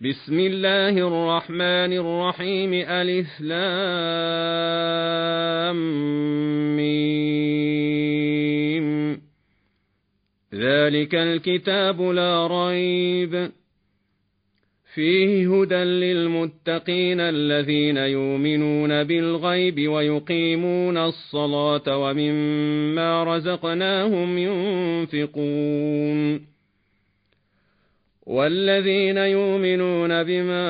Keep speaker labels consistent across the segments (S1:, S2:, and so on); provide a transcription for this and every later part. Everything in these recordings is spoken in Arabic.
S1: بسم الله الرحمن الرحيم ألف لام ميم. ذلك الكتاب لا ريب فيه هدى للمتقين الذين يؤمنون بالغيب ويقيمون الصلاة ومما رزقناهم ينفقون والذين يؤمنون بما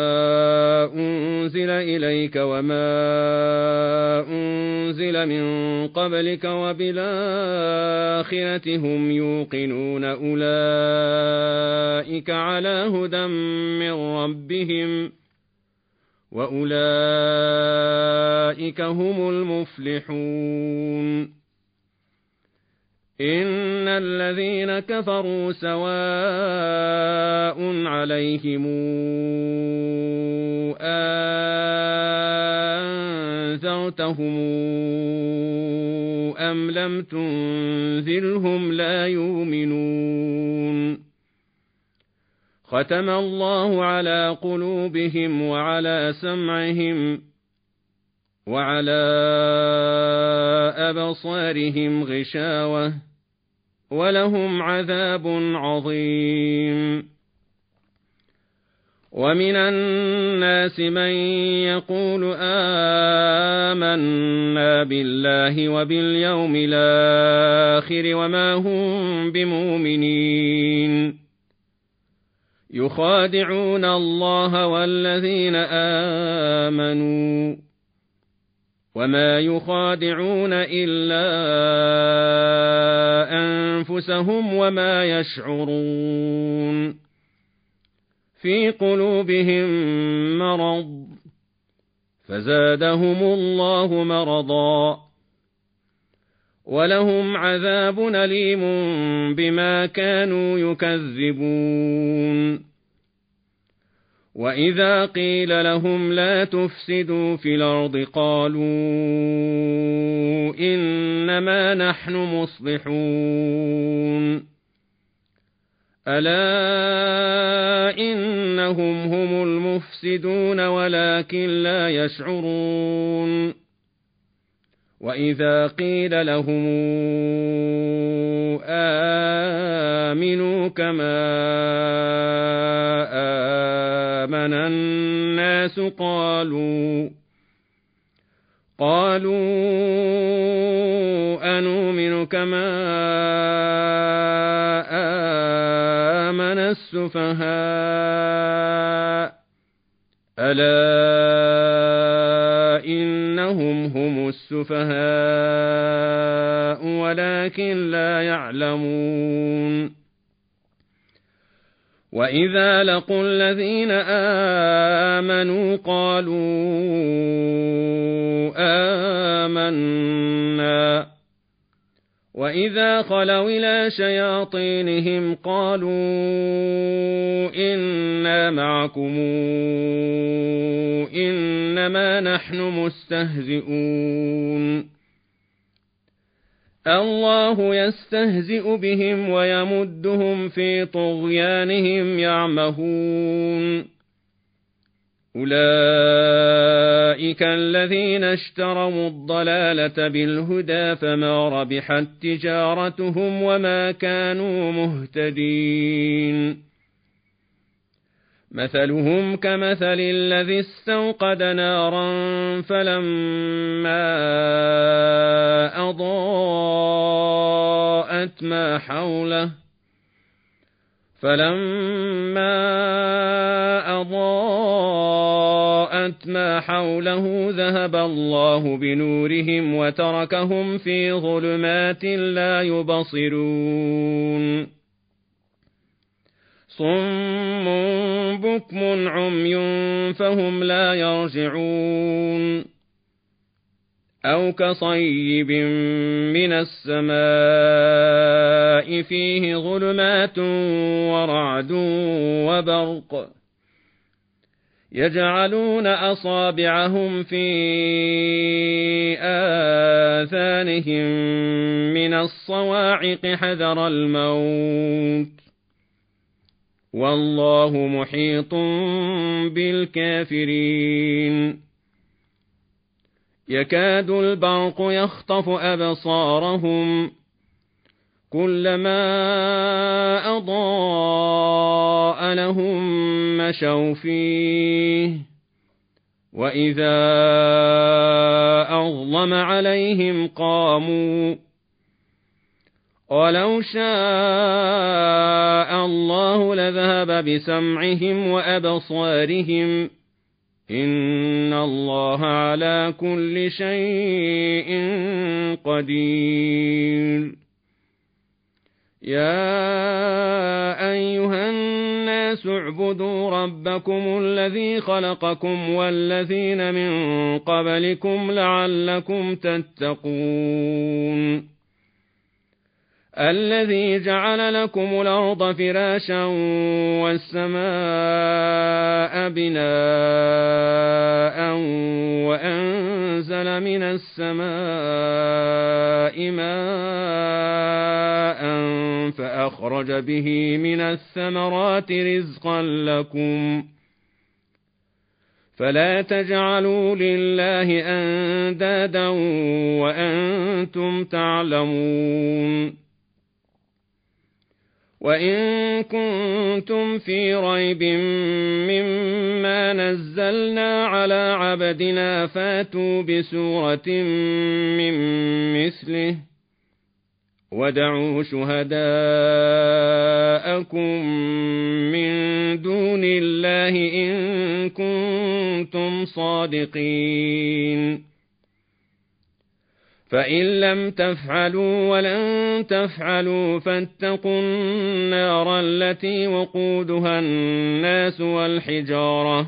S1: أنزل إليك وما أنزل من قبلك وبالآخرة هم يوقنون أولئك على هدى من ربهم وأولئك هم المفلحون إن الذين كفروا سواء عليهم أنذرتهم أم لم تنذرهم لا يؤمنون ختم الله على قلوبهم وعلى سمعهم وعلى أبصارهم غشاوة ولهم عذاب عظيم ومن الناس من يقول آمنا بالله وباليوم الآخر وما هم بمؤمنين يخادعون الله والذين آمنوا وما يخادعون إلا أنفسهم وما يشعرون في قلوبهم مرض فزادهم الله مرضا ولهم عذاب أليم بما كانوا يكذبون وإذا قيل لهم لا تفسدوا في الأرض قالوا إنما نحن مصلحون ألا إنهم هم المفسدون ولكن لا يشعرون وإذا قيل لهم آمنوا كما آمن الناس قالوا أنؤمن كما آمن السفهاء ألا إنهم هم السفهاء ولكن لا يعلمون وإذا لقوا الذين آمنوا قالوا آمنا وإذا خلوا إلى شياطينهم قالوا إنا معكم إنما نحن مستهزئون الله يستهزئ بهم ويمدهم في طغيانهم يعمهون أولئك الذين اشتروا الضلالة بالهدى فما ربحت تجارتهم وما كانوا مهتدين مثلهم كمثل الذي استوقد نارا فلما أضاءت ما حوله ذهب الله بنورهم وتركهم في ظلمات لا يبصرون صم بكم عمي فهم لا يرجعون أو كصيب من السماء فيه ظلمات ورعد وبرق يجعلون أصابعهم في آذانهم من الصواعق حذر الموت والله محيط بالكافرين يكاد البرق يخطف أبصارهم كلما أضاء لهم مشوا فيه وإذا أظلم عليهم قاموا ولو شاء الله لذهب بسمعهم وأبصارهم إن الله على كل شيء قدير يا أيها الناس اعبدوا ربكم الذي خلقكم والذين من قبلكم لعلكم تتقون الذي جعل لكم الأرض فراشا والسماء بناء وأنزل من السماء ماء فأخرج به من الثمرات رزقا لكم فلا تجعلوا لله أندادا وأنتم تعلمون وإن كنتم في ريب مما نزلنا على عبدنا فاتوا بسورة من مثله ودعوا شهداءكم من دون الله إن كنتم صادقين فإن لم تفعلوا ولن تفعلوا فاتقوا النار التي وقودها الناس والحجارة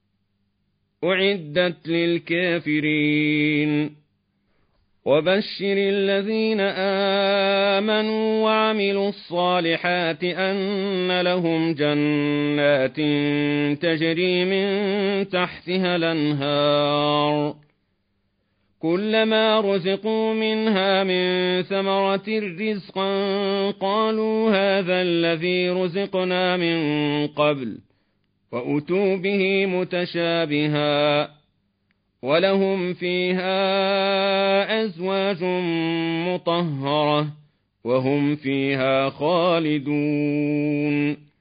S1: أعدت للكافرين وبشر الذين آمنوا وعملوا الصالحات أن لهم جنات تجري من تحتها الأنهار كلما رزقوا منها من ثمرة رزقا قالوا هذا الذي رزقنا من قبل وأتوا به متشابها ولهم فيها أزواج مطهرة وهم فيها خالدون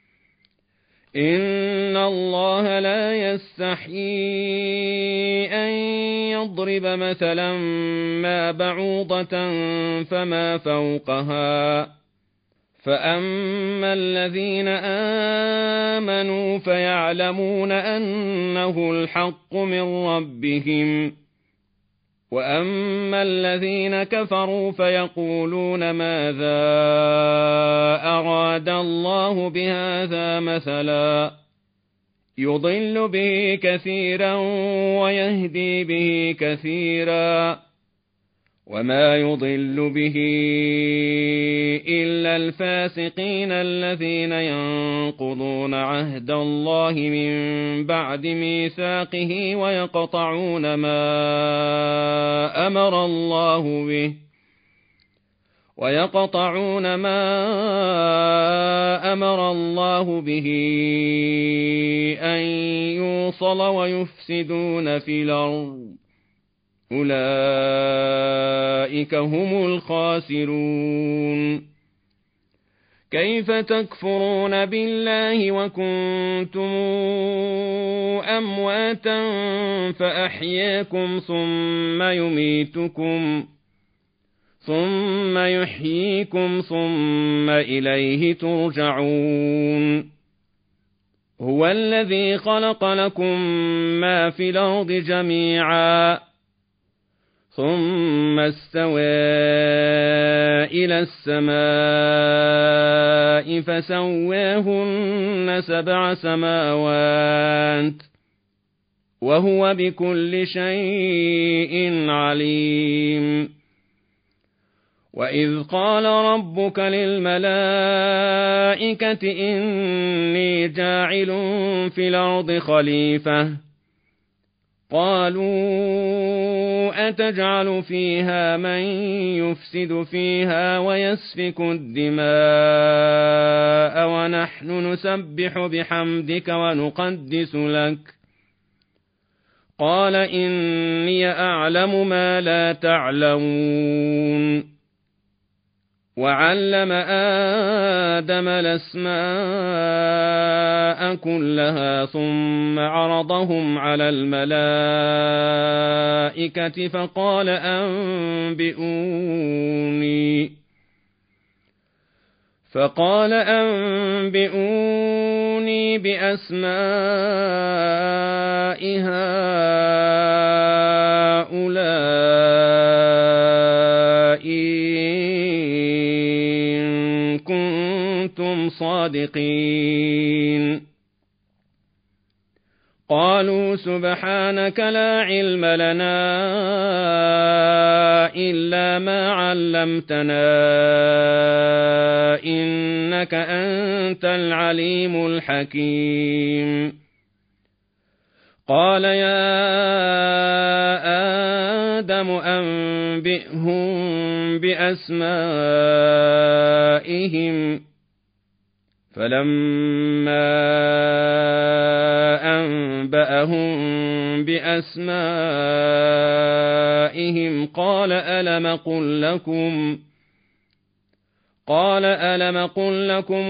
S1: إن الله لا يستحيي أن يضرب مثلا ما بعوضة فما فوقها فأما الذين آمنوا فيعلمون أنه الحق من ربهم وأما الذين كفروا فيقولون ماذا أراد الله بهذا مثلا يضل به كثيرا ويهدي به كثيرا وما يضل به إلا الفاسقين الذين ينقضون عهد الله من بعد ميثاقه ويقطعون ما أمر الله به أن يوصل ويفسدون في الأرض أولئك هم الخاسرون كيف تكفرون بالله وكنتم أمواتا فأحياكم ثم يحييكم ثم إليه ترجعون هو الذي خلق لكم ما في الأرض جميعا ثم استوى إلى السماء فسواهن 7 سماوات وهو بكل شيء عليم وإذ قال ربك للملائكة إني جاعل في الأرض خليفة قالوا أتجعل فيها من يفسد فيها ويسفك الدماء ونحن نسبح بحمدك ونقدس لك قال إني أعلم ما لا تعلمون وعلم آدم الأسماء كلها ثم عرضهم على الملائكة فقال أنبئوني بأسماء هؤلاء إن كنتم صادقين قالوا سبحانك لا علم لنا إلا ما علمتنا إنك أنت العليم الحكيم قال يا آدم أنبئهم بأسمائهم فلما أنبأهم بأسمائهم قال ألم قل لكم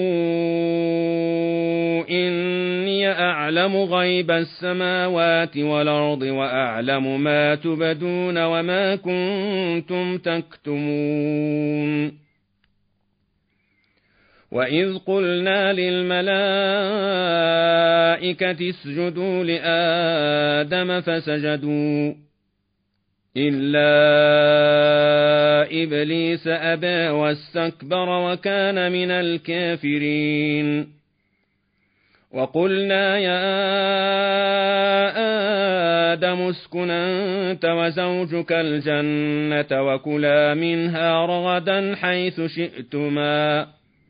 S1: إني أعلم غيب السماوات والأرض وأعلم ما تبدون وما كنتم تكتمون وإذ قلنا للملائكة اسجدوا لآدم فسجدوا إلا إبليس أبى واستكبر وكان من الكافرين وقلنا يا آدم اسكن أنت وزوجك الجنة وكلا منها رغدا حيث شئتما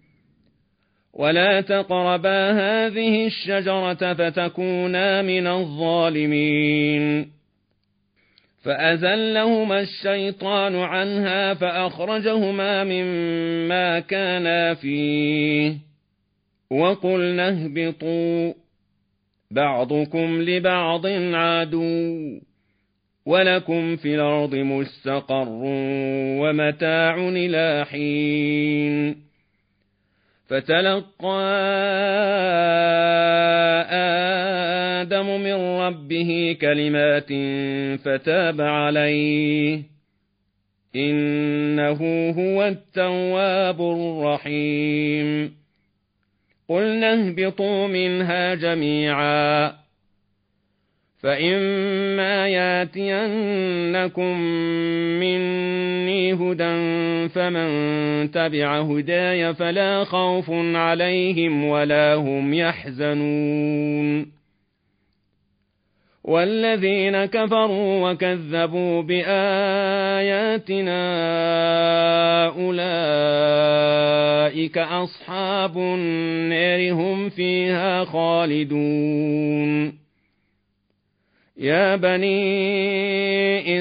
S1: ولا تقربا هذه الشجرة فتكونا من الظالمين فأزلهما الشيطان عنها فأخرجهما مما كانا فيه وقلنا اهبطوا بعضكم لبعض عدو ولكم في الأرض مستقر ومتاع إلى حين فتلقى آدم من ربه كلمات فتاب عليه إنه هو التواب الرحيم قلنا اهبطوا منها جميعا فإما ياتينكم مني هدى فمن تبع هداي فلا خوف عليهم ولا هم يحزنون والذين كفروا وكذبوا بآياتنا أولئك أصحاب النار هم فيها خالدون يا بني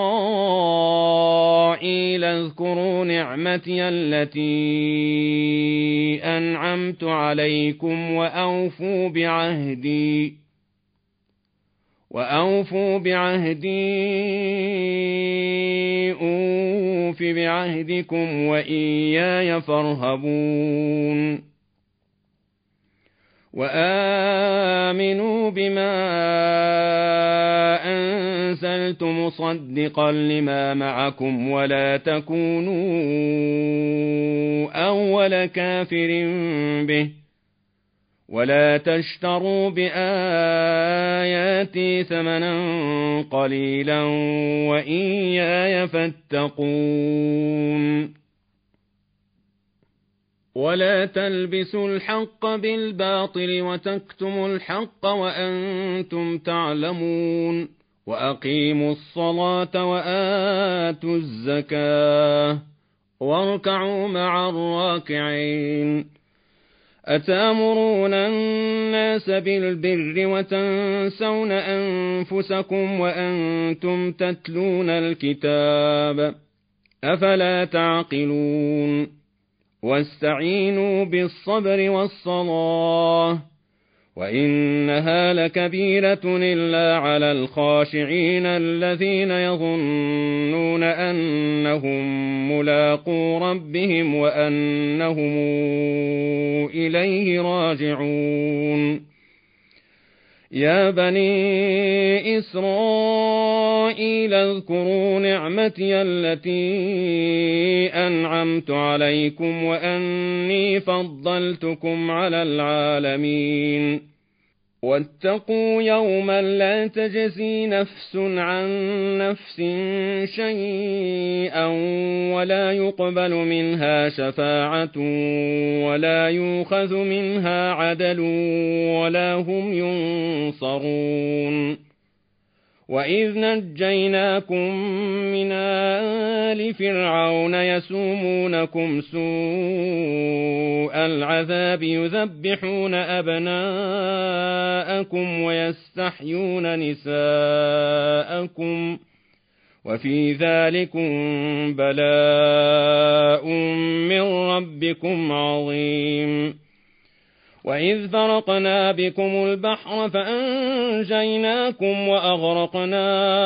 S1: إسرائيل اذكروا نعمتي التي أنعمت عليكم وأوفوا بعهدي أوف بعهدكم وإياي فارهبون وآمنوا بما أنزلت مصدقا لما معكم ولا تكونوا أول كافر به ولا تشتروا بآياتي ثمنا قليلا وإياي فاتقون ولا تلبسوا الحق بالباطل وتكتموا الحق وأنتم تعلمون وأقيموا الصلاة وآتوا الزكاة واركعوا مع الراكعين أتأمرون الناس بالبر وتنسون أنفسكم وأنتم تتلون الكتاب أفلا تعقلون واستعينوا بالصبر والصلاة وإنها لكبيرة إلا على الخاشعين الذين يظنون أنهم ملاقو ربهم وأنهم إليه راجعون يا بني إسرائيل اذكروا نعمتي التي أنعمت عليكم وأني فضلتكم على العالمين واتقوا يوما لا تجزي نفس عن نفس شيئا ولا يقبل منها شفاعة ولا يؤخذ منها عدل ولا هم ينصرون وإذ نجيناكم من آل فرعون يسومونكم سوء العذاب يذبحون أبناءكم ويستحيون نساءكم وفي ذلكم بلاء من ربكم عظيم وإذ فرقنا بكم البحر فأنجيناكم وأغرقنا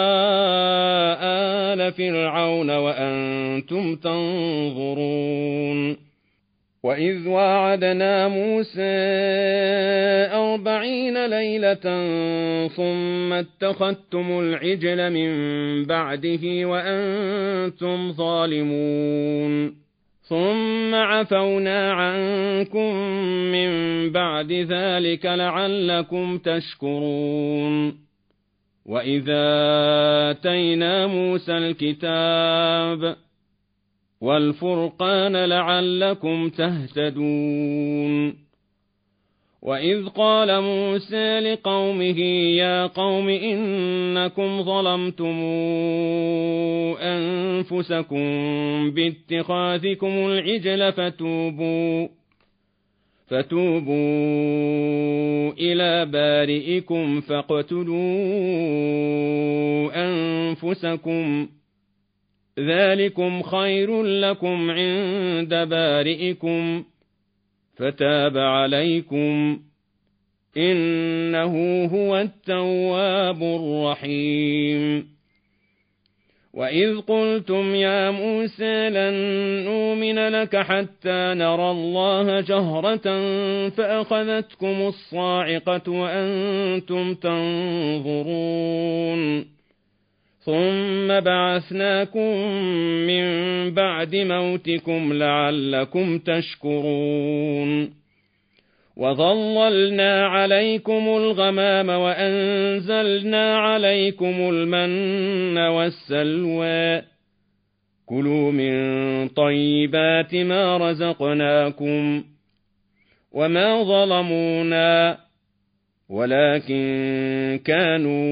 S1: آل فرعون وأنتم تنظرون وإذ واعدنا موسى 40 ليلة ثم اتخذتم العجل من بعده وأنتم ظالمون ثم عفونا عنكم من بعد ذلك لعلكم تشكرون وإذا آتينا موسى الكتاب والفرقان لعلكم تهتدون وإذ قال موسى لقومه يا قوم إنكم ظلمتم أنفسكم باتخاذكم العجل فتوبوا إلى بارئكم فاقتلوا أنفسكم ذلكم خير لكم عند بارئكم فتاب عليكم إنه هو التواب الرحيم وإذ قلتم يا موسى لن نؤمن لك حتى نرى الله جهرة فأخذتكم الصاعقة وأنتم تنظرون ثم بعثناكم من بعد موتكم لعلكم تشكرون وظللنا عليكم الغمام وأنزلنا عليكم المن والسلوى كلوا من طيبات ما رزقناكم وما ظلمونا ولكن كانوا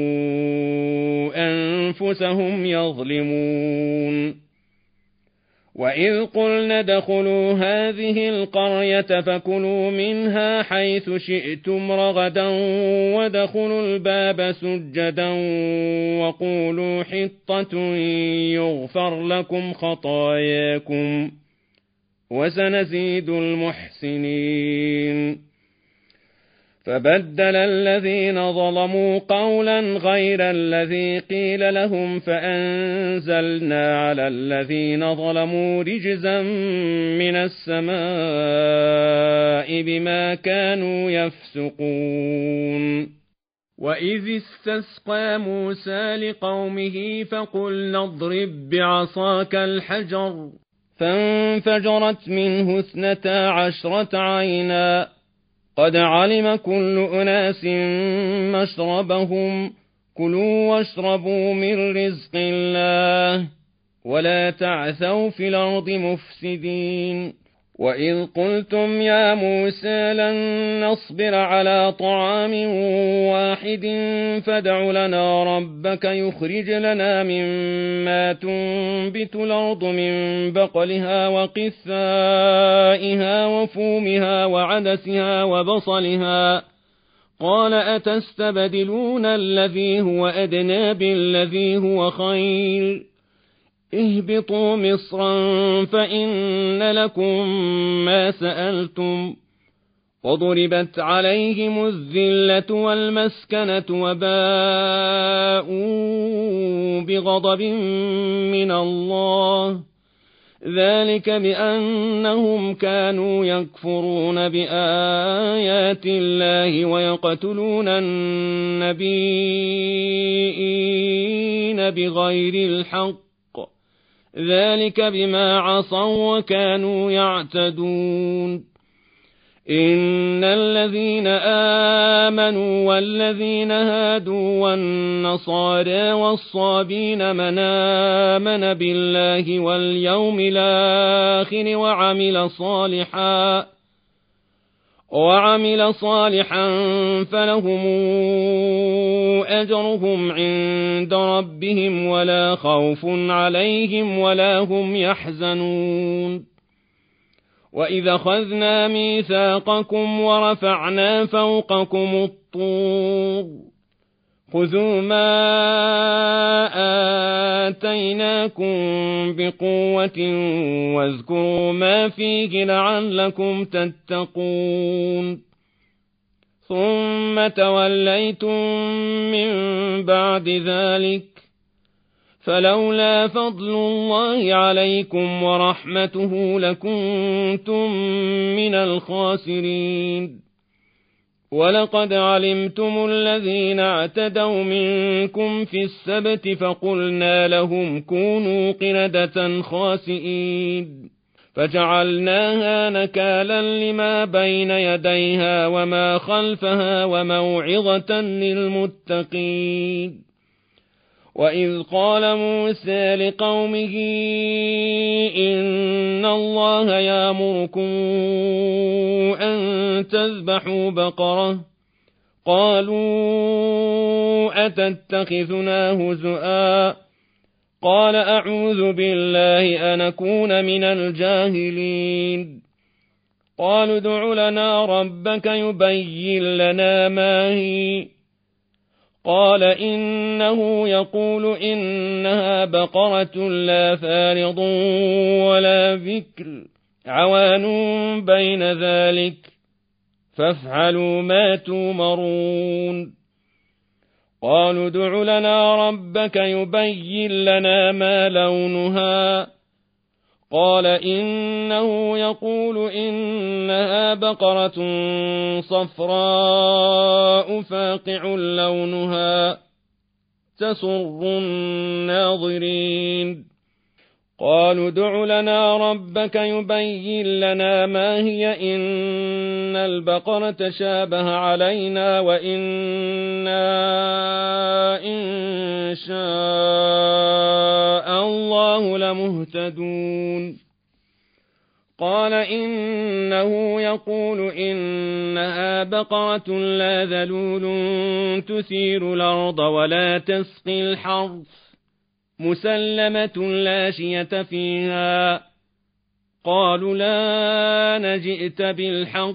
S1: أنفسهم يظلمون وإذ قلنا ادخلوا هذه القرية فكلوا منها حيث شئتم رغدا وادخلوا الباب سجدا وقولوا حطة يغفر لكم خطاياكم وسنزيد المحسنين فبدل الذين ظلموا قولا غير الذي قيل لهم فأنزلنا على الذين ظلموا رجزا من السماء بما كانوا يفسقون وإذ استسقى موسى لقومه فقلنا اضرب بعصاك الحجر فانفجرت منه 12 عينا قد علم كل أناس مشربهم كلوا واشربوا من رزق الله ولا تعثوا في الأرض مفسدين وإذ قلتم يا موسى لن نصبر على طعام واحد فادع لنا ربك يخرج لنا مما تنبت الأرض من بقلها وقثائها وفومها وعدسها وبصلها قال أتستبدلون الذي هو أدنى بالذي هو خير اهبطوا مصرا فإن لكم ما سألتم وضربت عليهم الذلة والمسكنة وباءوا بغضب من الله ذلك بأنهم كانوا يكفرون بآيات الله ويقتلون النبيين بغير الحق ذلك بما عصوا وكانوا يعتدون إن الذين آمنوا والذين هادوا والنصارى والصابين من آمن بالله واليوم الآخر وعمل صالحا فلهم أجرهم عند ربهم ولا خوف عليهم ولا هم يحزنون وإذا أخذنا ميثاقكم ورفعنا فوقكم الطور خذوا ما آتيناكم بقوة واذكروا ما فيه لعلكم تتقون ثم توليتم من بعد ذلك فلولا فضل الله عليكم ورحمته لكنتم من الخاسرين ولقد علمتم الذين اعتدوا منكم في السبت فقلنا لهم كونوا قردة خاسئين فجعلناها نكالا لما بين يديها وما خلفها وموعظة للمتقين وإذ قال موسى لقومه إن الله يأمركم أن تذبحوا بقرة قالوا أتتخذنا هزؤا قال أعوذ بالله أن أكون من الجاهلين قالوا ادع لنا ربك يبين لنا ما هي قال إنه يقول إنها بقرة لا فارض ولا بكر عوان بين ذلك فافعلوا ما تؤمرون قالوا ادع لنا ربك يبين لنا ما لونها قال إنه يقول إنها بقرة صفراء فاقع لونها تسر الناظرين قالوا ادع لنا ربك يبين لنا ما هي إن البقرة شابه علينا وإنا إن شاء الله لمهتدون قال إنه يقول إنها بقرة لا ذلول تثير الأرض ولا تسقي الحرث مسلمة لا شية فيها قالوا لا نجئت بالحق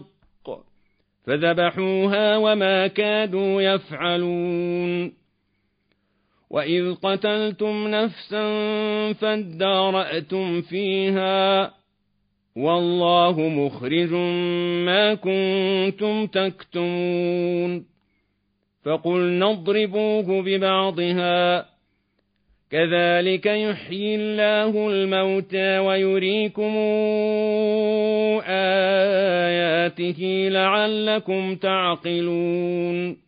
S1: فذبحوها وما كادوا يفعلون وإذ قتلتم نفسا فادارأتم فيها والله مخرج ما كنتم تكتمون فقلنا اضربوه ببعضها كذلك يحيي الله الموتى ويريكم آياته لعلكم تعقلون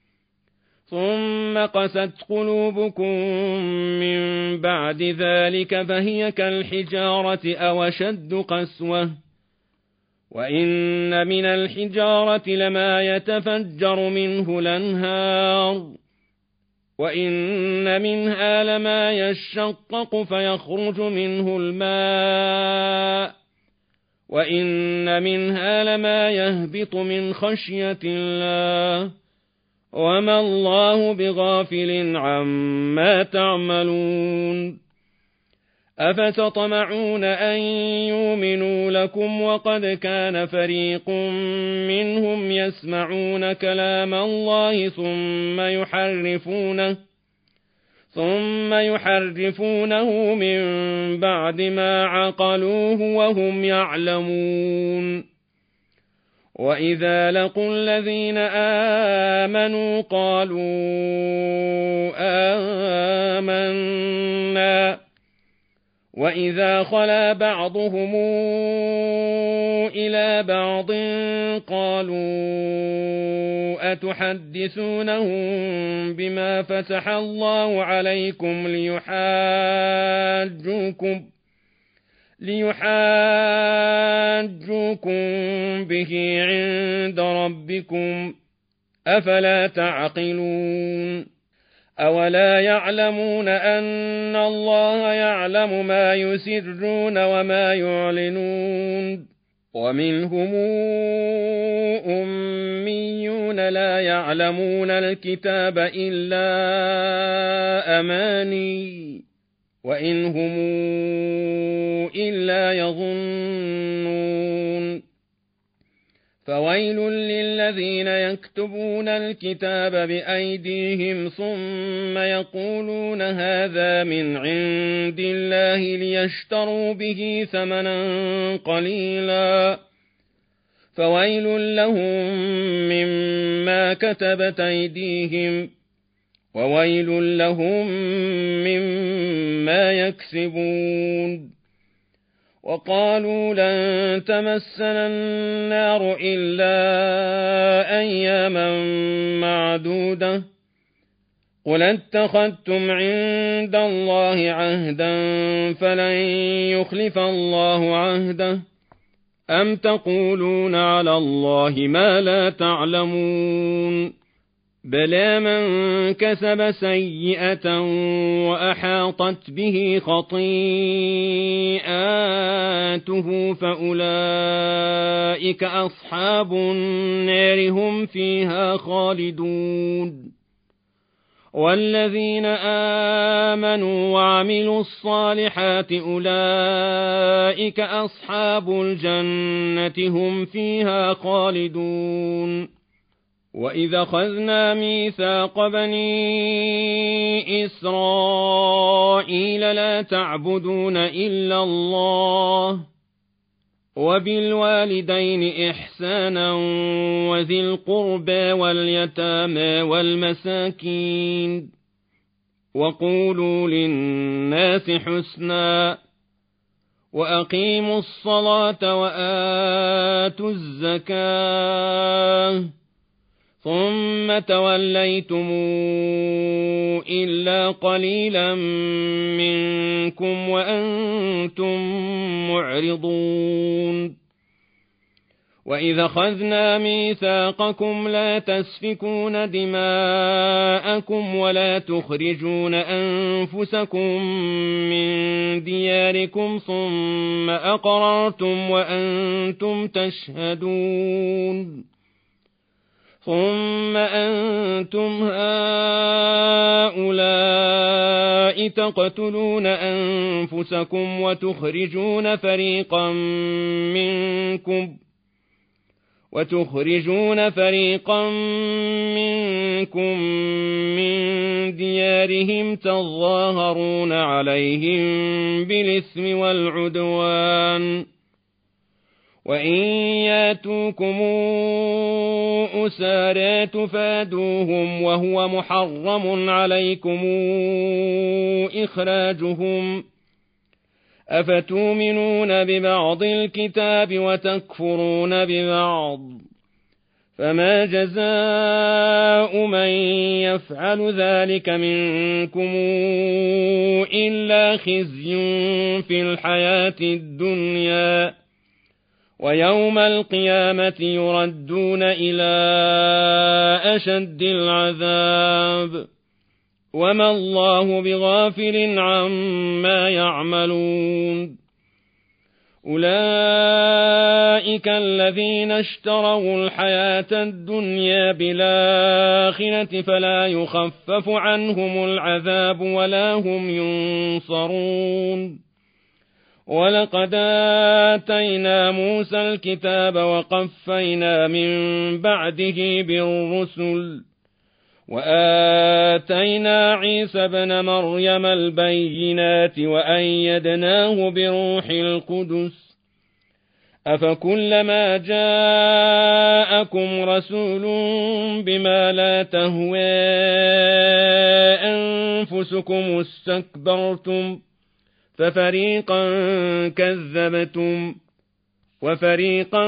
S1: ثم قست قلوبكم من بعد ذلك فهي كالحجارة أو أشد قسوة وإن من الحجارة لما يتفجر منه الأنهار وإن منها لما يشقق فيخرج منه الماء وإن منها لما يهبط من خشية الله وما الله بغافل عما تعملون أفتطمعون أن يؤمنوا لكم وقد كان فريق منهم يسمعون كلام الله ثم يحرفونه من بعد ما عقلوه وهم يعلمون وإذا لقوا الذين آمنوا قالوا آمنا وإذا خلا بعضهم إلى بعض قالوا أتحدثونهم بما فتح الله عليكم ليحاجوكم به عند ربكم أفلا تعقلون أولا يعلمون أن الله يعلم ما يسرون وما يعلنون ومنهم أميون لا يعلمون الكتاب إلا أماني وإن هم إلا يظنون فويل للذين يكتبون الكتاب بأيديهم ثم يقولون هذا من عند الله ليشتروا به ثمنا قليلا فويل لهم مما كتبت أيديهم وويل لهم مما يكسبون وقالوا لن تمسنا النار إلا أياما معدودة قل اتخذتم عند الله عهدا فلن يخلف الله عهده أم تقولون على الله ما لا تعلمون بلى من كسب سيئة وأحاطت به خطيئاته فأولئك أصحاب النار هم فيها خالدون والذين آمنوا وعملوا الصالحات أولئك أصحاب الجنة هم فيها خالدون وإذا أخذنا ميثاق بني إسرائيل لا تعبدون إلا الله وبالوالدين إحسانا وذي القربى واليتامى والمساكين وقولوا للناس حسنا وأقيموا الصلاة وآتوا الزكاة ثم توليتم إلا قليلا منكم وأنتم معرضون وإذا أخذنا ميثاقكم لا تسفكون دماءكم ولا تخرجون أنفسكم من دياركم ثم أقررتم وأنتم تشهدون ثم أنتم هؤلاء تقتلون أنفسكم وتخرجون فريقا منكم من ديارهم تظاهرون عليهم بالإثم والعدوان وإن ياتوكم أسارى تفادوهم وهو محرم عليكم إخراجهم أفتؤمنون ببعض الكتاب وتكفرون ببعض فما جزاء من يفعل ذلك منكم إلا خزي في الحياة الدنيا ويوم القيامة يردون إلى أشد العذاب وما الله بغافل عما يعملون أولئك الذين اشتروا الحياة الدنيا بالآخرة فلا يخفف عنهم العذاب ولا هم ينصرون ولقد آتينا موسى الكتاب وقفينا من بعده بالرسل وآتينا عيسى ابن مريم البينات وأيدناه بروح القدس أفكلما جاءكم رسول بما لا تهوى أنفسكم استكبرتم ففريقا كذبتم وفريقا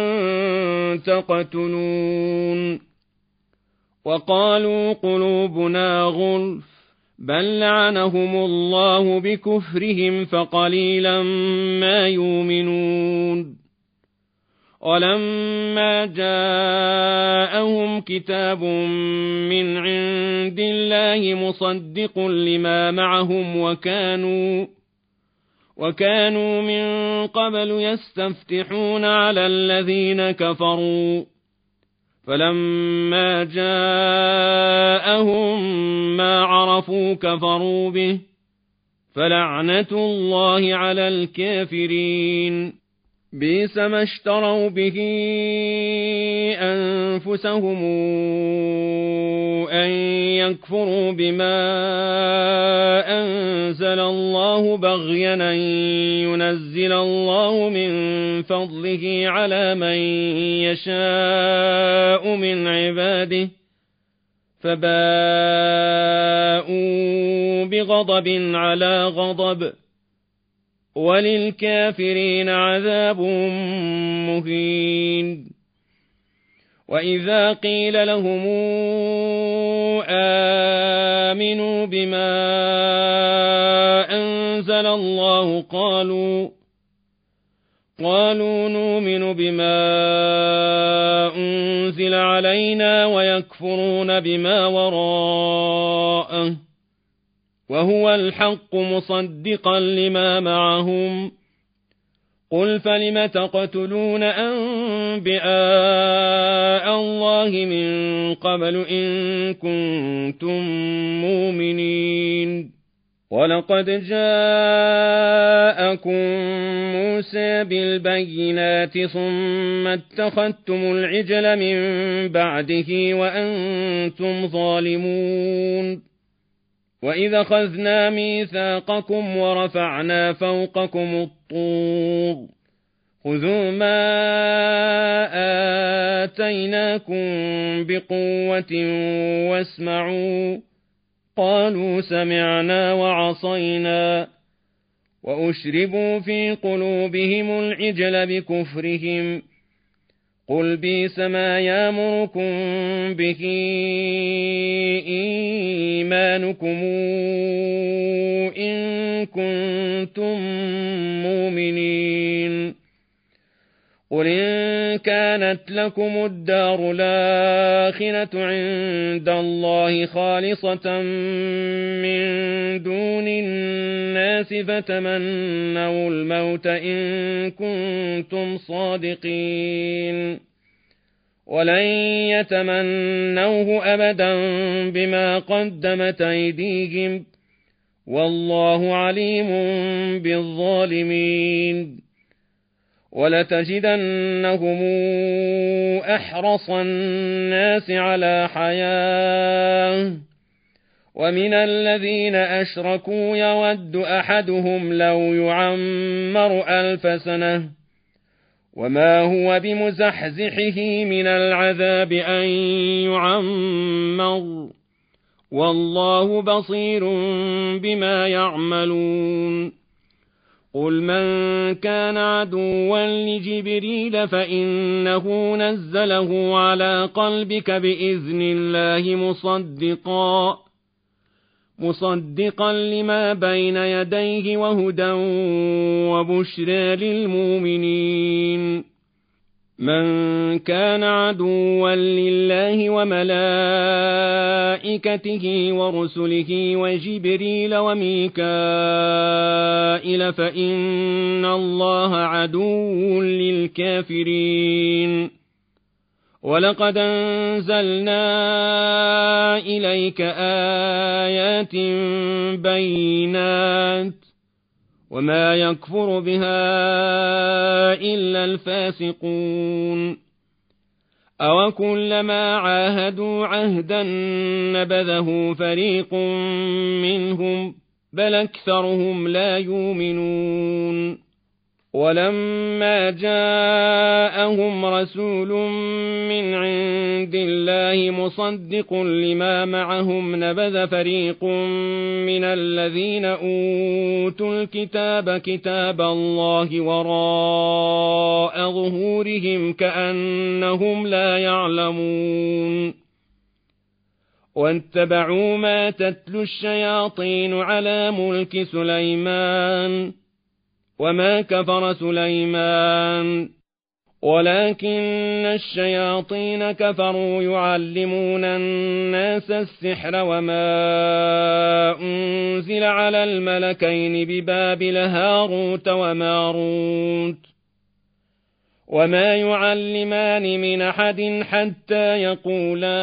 S1: تقتلون وقالوا قلوبنا غلف بل لعنهم الله بكفرهم فقليلا ما يؤمنون ولما جاءهم كتاب من عند الله مصدق لما معهم وكانوا من قبل يستفتحون على الذين كفروا فلما جاءهم ما عرفوا كفروا به فلعنة الله على الكافرين بئس ما اشتروا به أنفسهم أن يكفروا بما أنزل الله بغيا أن ينزل الله من فضله على من يشاء من عباده فباءوا بغضب على غضب وللكافرين عذاب مهين وإذا قيل لهم آمنوا بما أنزل الله قالوا نؤمن بما أنزل علينا ويكفرون بما وراءه وهو الحق مصدقا لما معهم قل فلم تقتلون أنبياء الله من قبل إن كنتم مؤمنين ولقد جاءكم موسى بالبينات ثم اتخذتم العجل من بعده وأنتم ظالمون وإذا أخذنا ميثاقكم ورفعنا فوقكم الطور خذوا ما آتيناكم بقوة واسمعوا قالوا سمعنا وعصينا وأشربوا في قلوبهم العجل بكفرهم قل بئس ما يأمركم به إيمانكم إن كنتم مؤمنين قل إن كانت لكم الدار الآخرة عند الله خالصة من دون الناس فتمنوا الموت إن كنتم صادقين ولن يتمنوه أبدا بما قدمت أيديهم والله عليم بالظالمين ولتجدنهم أحرص الناس على حياة ومن الذين أشركوا يود أحدهم لو يعمر 1000 سنة وما هو بمزحزحه من العذاب أن يعمر والله بصير بما يعملون قل من كان عدوا لجبريل فإنه نزله على قلبك بإذن الله مصدقا لما بين يديه وهدى وبشرى للمؤمنين من كان عدوا لله وملائكته وملائكته ورسله وجبريل وميكائيل فإن الله عدو للكافرين ولقد أنزلنا إليك آيات بينات وما يكفر بها إلا الفاسقون أوكلما عاهدوا عهدا نبذه فريق منهم بل أكثرهم لا يؤمنون ولما جاءهم رسول من عند الله مصدق لما معهم نبذ فريق من الذين أوتوا الكتاب كتاب الله وراء ظهورهم كأنهم لا يعلمون واتبعوا ما تتلو الشياطين على ملك سليمان وما كفر سليمان ولكن الشياطين كفروا يعلمون الناس السحر وما أنزل على الملكين ببابل هاروت وماروت وما يعلمان من أحد حتى يقولا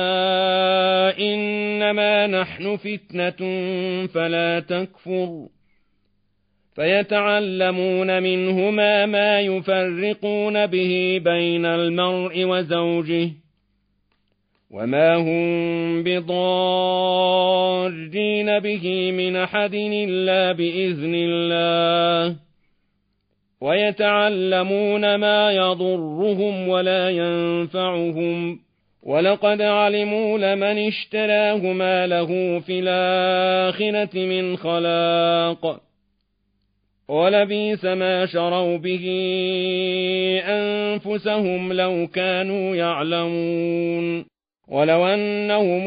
S1: إنما نحن فتنة فلا تكفر فيتعلمون منهما ما يفرقون به بين المرء وزوجه وما هم بضارين به من أحد إلا بإذن الله ويتعلمون ما يضرهم ولا ينفعهم ولقد علموا لمن اشتراه ما له في الآخرة من خلاق ولبئس ما شروا به أنفسهم لو كانوا يعلمون ولو أنهم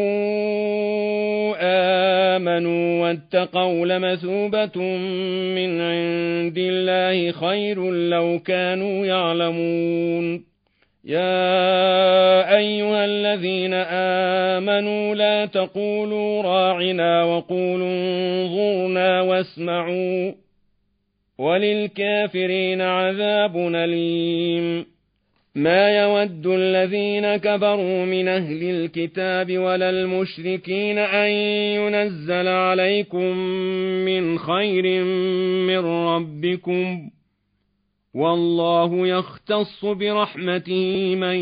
S1: آمنوا واتقوا لمثوبة من عند الله خير لو كانوا يعلمون يا أيها الذين آمنوا لا تقولوا راعنا وقولوا انظرنا واسمعوا وللكافرين عذاب أليم ما يود الذين كفروا من أهل الكتاب ولا المشركين أن ينزل عليكم من خير من ربكم والله يختص برحمته من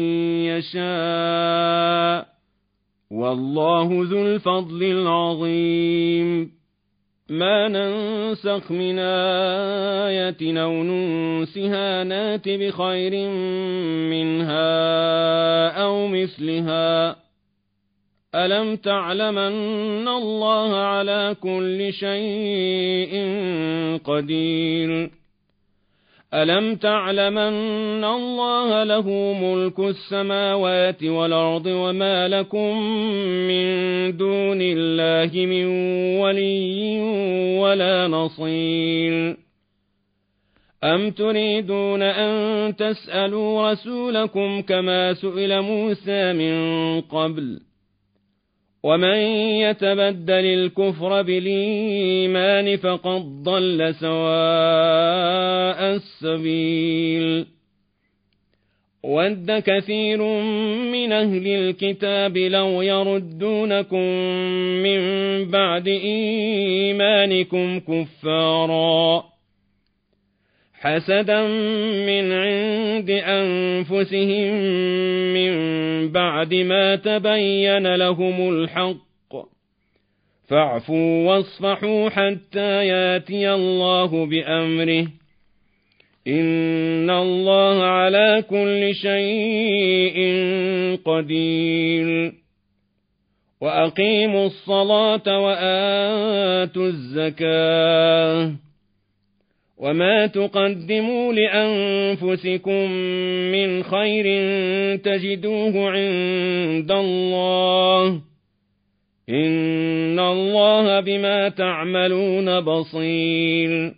S1: يشاء والله ذو الفضل العظيم ما ننسخ من آية أو ننسها نات بخير منها أو مثلها ألم تعلم أن الله على كل شيء قدير ألم تعلم أن الله له ملك السماوات والأرض وما لكم من دون الله من ولي ولا نصير أم تريدون أن تسألوا رسولكم كما سئل موسى من قبل ومن يتبدل الكفر بالإيمان فقد ضل سواء السبيل ود كثير من أهل الكتاب لو يردونكم من بعد إيمانكم كفارا حسدا من عند أنفسهم من بعد ما تبين لهم الحق فاعفوا واصفحوا حتى ياتي الله بأمره إن الله على كل شيء قدير وأقيموا الصلاة وآتوا الزكاة وما تقدموا لأنفسكم من خير تجدوه عند الله إن الله بما تعملون بصير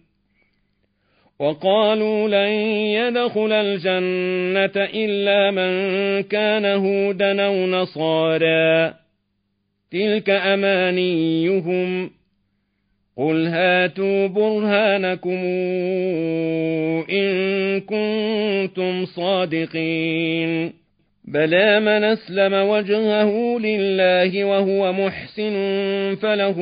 S1: وقالوا لن يدخل الجنة إلا من كان هودا أو نصارى تلك أمانيهم قل هاتوا برهانكم إن كنتم صادقين بلى من أسلم وجهه لله وهو محسن فله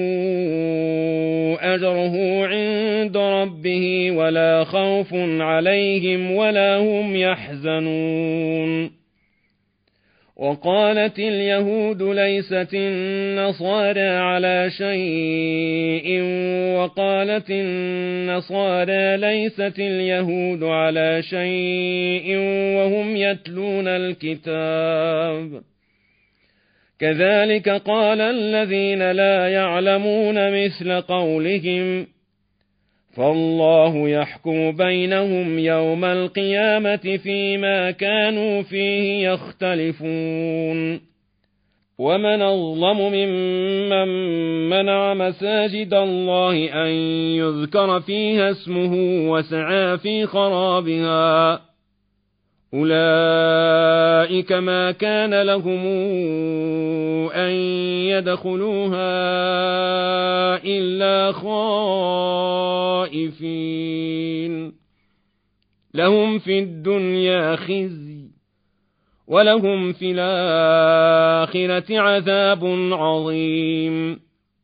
S1: أجره عند ربه ولا خوف عليهم ولا هم يحزنون وقالت اليهود ليست النصارى على شيء وقالت النصارى ليست اليهود على شيء وهم يتلون الكتاب كذلك قال الذين لا يعلمون مثل قولهم فالله يحكم بينهم يوم القيامة فيما كانوا فيه يختلفون ومن أظلم ممن منع مساجد الله أن يذكر فيها اسمه وسعى في خرابها أولئك ما كان لهم أن يدخلوها إلا خائفين لهم في الدنيا خزي ولهم في الآخرة عذاب عظيم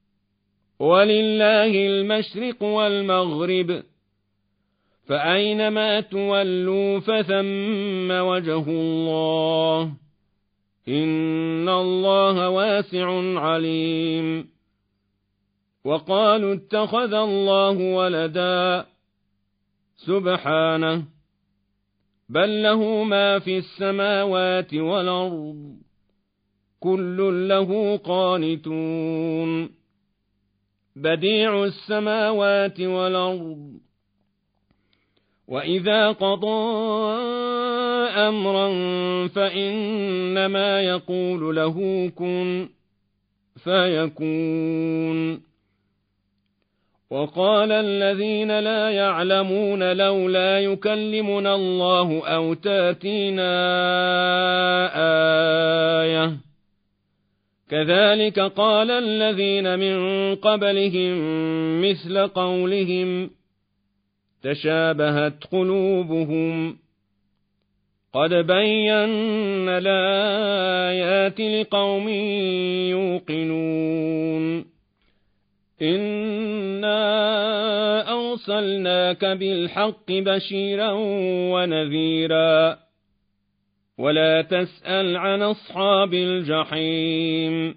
S1: ولله المشرق والمغرب فأينما تولوا فثم وجه الله إن الله واسع عليم وقالوا اتخذ الله ولدا سبحانه بل له ما في السماوات والأرض كل له قانتون بديع السماوات والأرض وإذا قضى أمرا فإنما يقول له كن فيكون وقال الذين لا يعلمون لولا يكلمنا الله أو تاتينا آية كذلك قال الذين من قبلهم مثل قولهم تشابهت قلوبهم قد بينا الآيات لقوم يوقنون إنا أرسلناك بالحق بشيرا ونذيرا ولا تسأل عن أصحاب الجحيم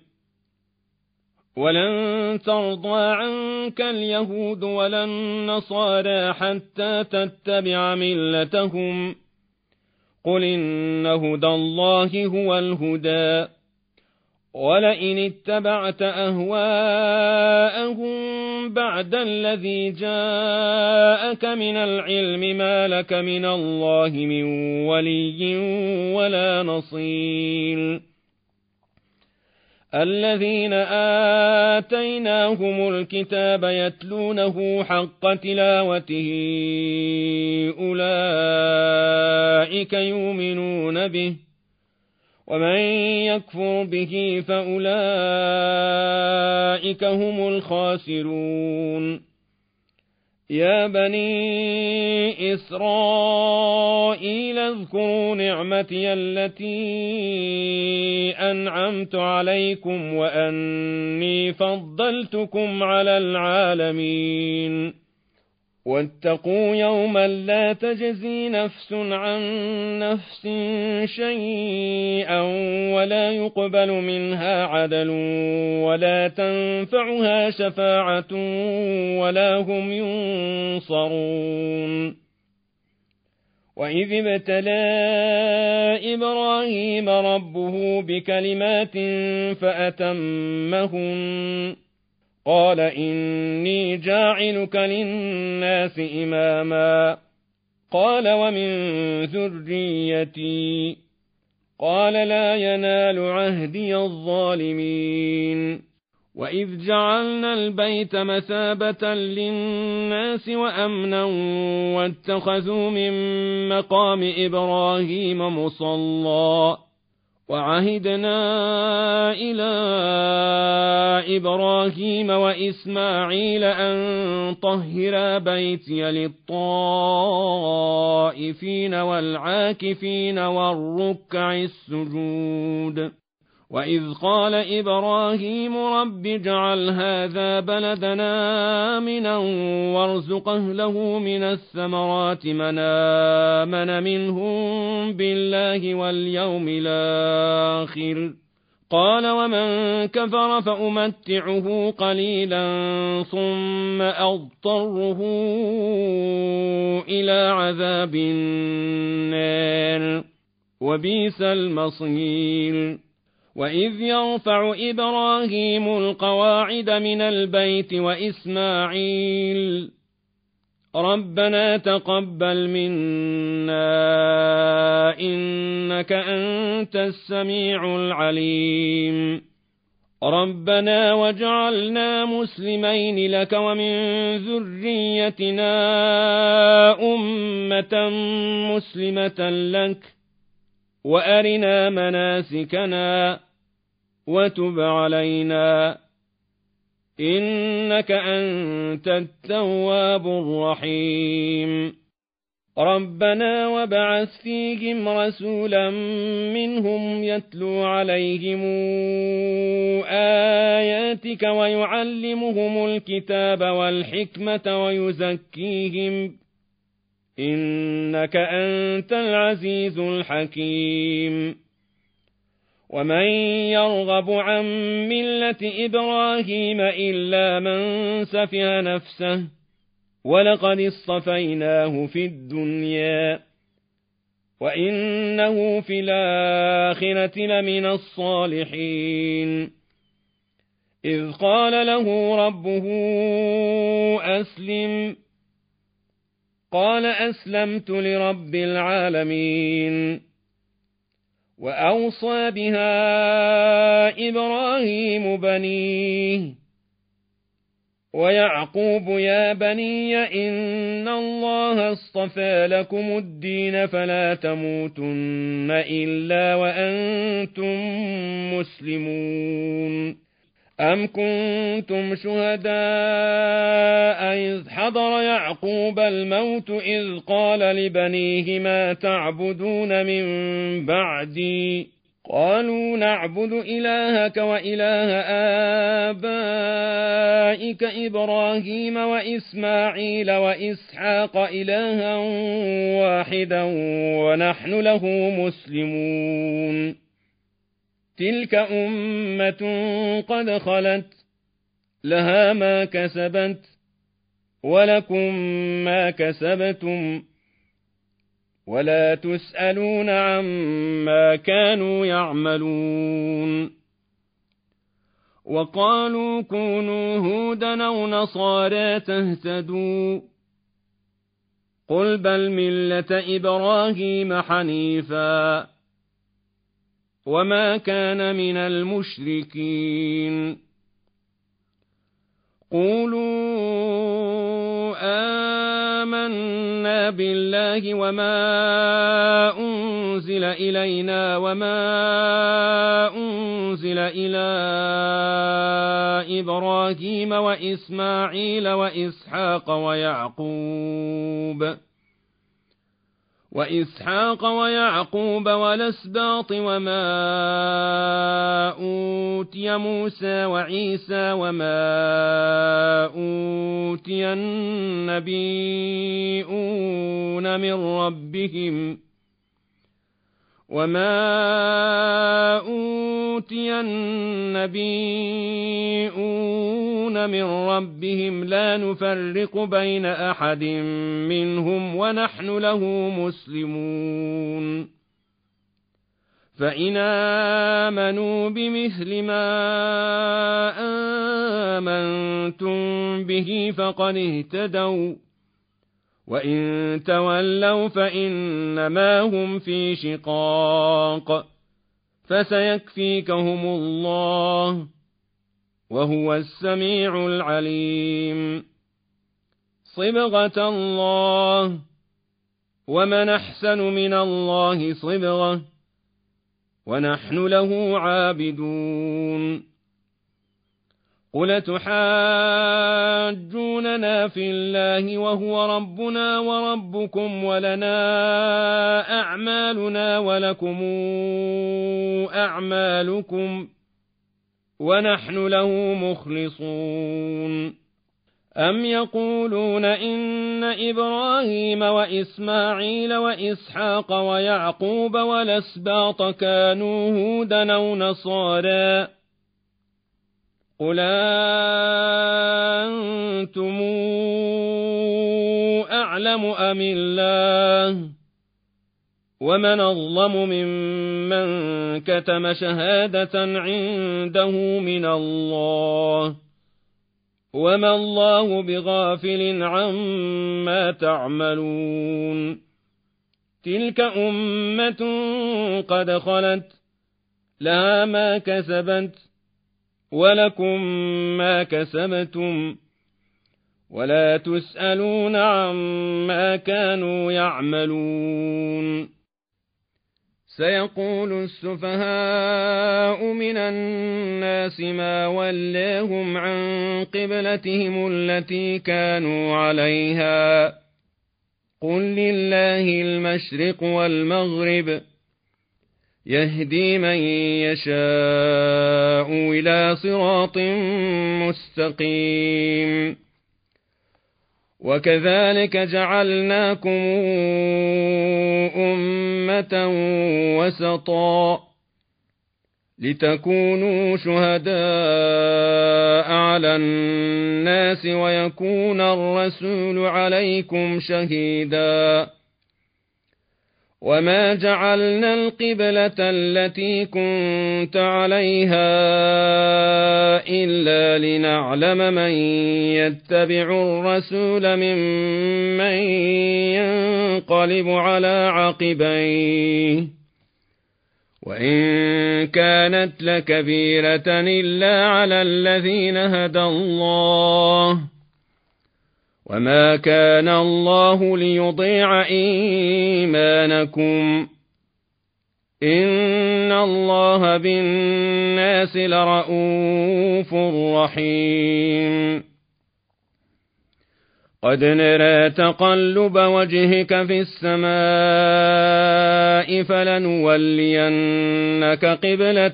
S1: ولن ترضى عنك اليهود ولا النصارى حتى تتبع ملتهم قل إن هدى الله هو الهدى ولئن اتبعت أهواءهم بعد الذي جاءك من العلم ما لك من الله من ولي ولا نصير الذين آتيناهم الكتاب يتلونه حق تلاوته أولئك يؤمنون به ومن يكفر به فأولئك هم الخاسرون يا بني إسرائيل اذكروا نعمتي التي أنعمت عليكم وأني فضلتكم على العالمين واتقوا يوما لا تجزي نفس عن نفس شيئا ولا يقبل منها عدل ولا تنفعها شفاعة ولا هم ينصرون وإذ ابتلى إبراهيم ربه بكلمات فأتمهن قال إني جاعلك للناس إماما قال ومن ذريتي قال لا ينال عهدي الظالمين وإذ جعلنا البيت مثابة للناس وأمنا واتخذوا من مقام إبراهيم مصلى وعهدنا إلى إبراهيم وإسماعيل أن طهرا بيتي للطائفين والعاكفين والركع السجود وإذ قال إبراهيم رب اجعل هذا بلدنا آمنا وارزق أهله من الثمرات من آمن منهم بالله واليوم الآخر قال ومن كفر فأمتعه قليلا ثم أضطره إلى عذاب النار وبئس المصير وإذ يرفع إبراهيم القواعد من البيت وإسماعيل ربنا تقبل منا إنك أنت السميع العليم ربنا واجعلنا مسلمين لك ومن ذريتنا أمة مسلمة لك وأرنا مناسكنا وتب علينا إنك أنت التواب الرحيم ربنا وابعث فيهم رسولا منهم يتلو عليهم آياتك ويعلمهم الكتاب والحكمة ويزكيهم إنك أنت العزيز الحكيم ومن يرغب عن ملة إبراهيم إلا من سفه نفسه ولقد اصطفيناه في الدنيا وإنه في الآخرة لمن الصالحين إذ قال له ربه أسلم قال أسلمت لرب العالمين وأوصى بها إبراهيم بنيه ويعقوب يا بني إن الله اصطفى لكم الدين فلا تموتن إلا وأنتم مسلمون أم كنتم شهداء إذ حضر يعقوب الموت إذ قال لبنيه ما تعبدون من بعدي قالوا نعبد إلهك وإله آبائك إبراهيم وإسماعيل وإسحاق إلها واحدا ونحن له مسلمون تلك أمة قد خلت لها ما كسبت ولكم ما كسبتم ولا تسألون عما كانوا يعملون وقالوا كونوا هودا أو نصارى تهتدوا قل بل ملة إبراهيم حنيفا وما كان من المشركين قولوا آمنا بالله وما أنزل إلينا وما أنزل إلى إبراهيم وإسماعيل وإسحاق ويعقوب والأسباط وما أوتي موسى وعيسى وما أوتي النبيون من ربهم لا نفرق بين أحد منهم ونحن له مسلمون فإن آمنوا بمثل ما آمنتم به فقد اهتدوا وإن تولوا فإنما هم في شقاق فسيكفيكهم الله وهو السميع العليم صبغة الله ومن أحسن من الله صبغة ونحن له عابدون قل تحاجوننا في الله وهو ربنا وربكم ولنا أعمالنا ولكم أعمالكم ونحن له مخلصون أم يقولون إن إبراهيم وإسماعيل وإسحاق ويعقوب والأسباط كانوا هودا أو نصارى قل أنتم أعلم أم الله ومن أظلم ممن كتم شهادة عنده من الله وما الله بغافل عما تعملون تلك أمة قد خلت لها ما كسبت ولكم ما كسبتم ولا تسألون عما كانوا يعملون سيقول السفهاء من الناس ما ولاهم عن قبلتهم التي كانوا عليها قل لله المشرق والمغرب يهدي من يشاء إلى صراط مستقيم وكذلك جعلناكم أمة وسطا لتكونوا شهداء على الناس ويكون الرسول عليكم شهيدا وما جعلنا القبلة التي كنت عليها إلا لنعلم من يتبع الرسول ممن ينقلب على عقبيه وإن كانت لكبيرة إلا على الذين هدى الله وما كان الله ليضيع إيمانكم إن الله بالناس لرءوف رحيم قد نرى تقلب وجهك في السماء فلنولينك قبلة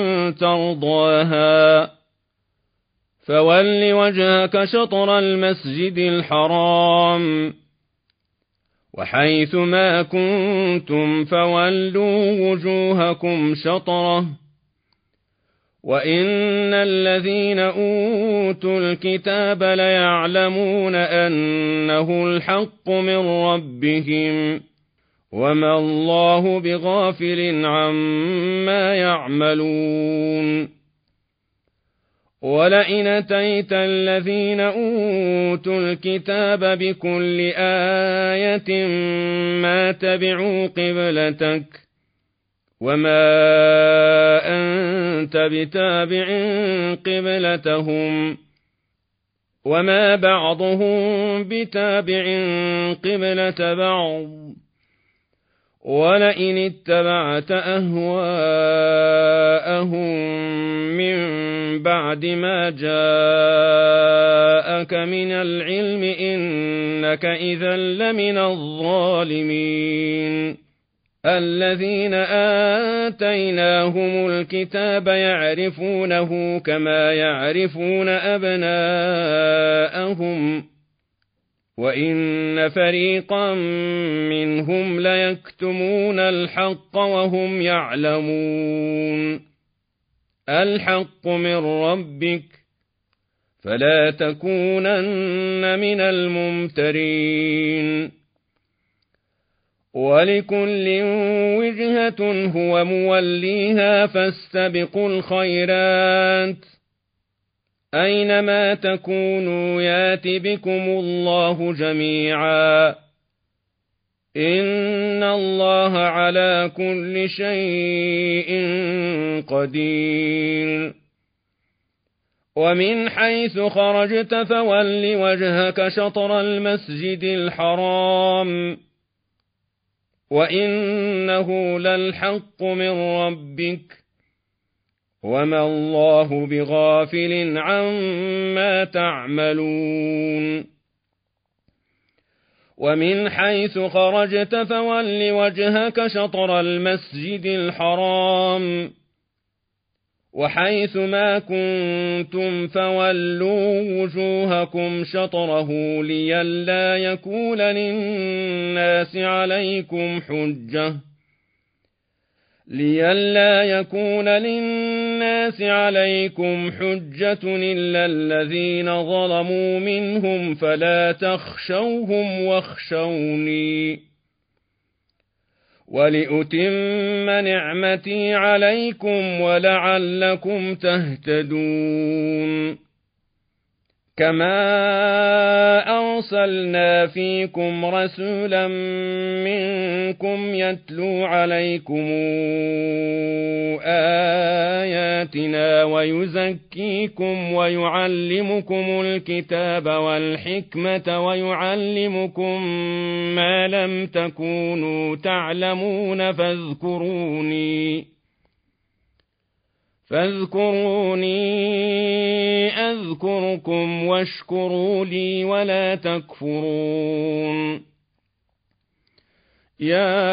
S1: ترضاها فول وجهك شطر المسجد الحرام وحيث ما كنتم فولوا وجوهكم شطره وإن الذين أوتوا الكتاب ليعلمون أنه الحق من ربهم وما الله بغافل عما يعملون ولئن أتيت الذين أوتوا الكتاب بكل آية ما تبعوا قبلتك وما أنت بتابع قبلتهم وما بعضهم بتابع قبلة بعض ولئن اتبعت أهواءهم من بعد ما جاءك من العلم إنك إذا لمن الظالمين الذين آتيناهم الكتاب يعرفونه كما يعرفون أبناءهم وإن فريقا منهم ليكتمون الحق وهم يعلمون الحق من ربك فلا تكونن من الممترين ولكل وجهة هو موليها فاستبقوا الخيرات أينما تكونوا يات بكم الله جميعا إن الله على كل شيء قدير ومن حيث خرجت فول وجهك شطر المسجد الحرام وإنه للحق من ربك وما الله بغافل عما تعملون ومن حيث خرجت فول وجهك شطر المسجد الحرام وحيث ما كنتم فولوا وجوهكم شطره لئلا يكون للناس عليكم حجة إلا الذين ظلموا منهم فلا تخشوهم واخشوني ولأتم نعمتي عليكم ولعلكم تهتدون كما أرسلنا فيكم رسولا منكم يتلو عليكم آياتنا ويزكيكم ويعلمكم الكتاب والحكمة ويعلمكم ما لم تكونوا تعلمون فاذكروني أذكركم واشكروا لي ولا تكفرون يا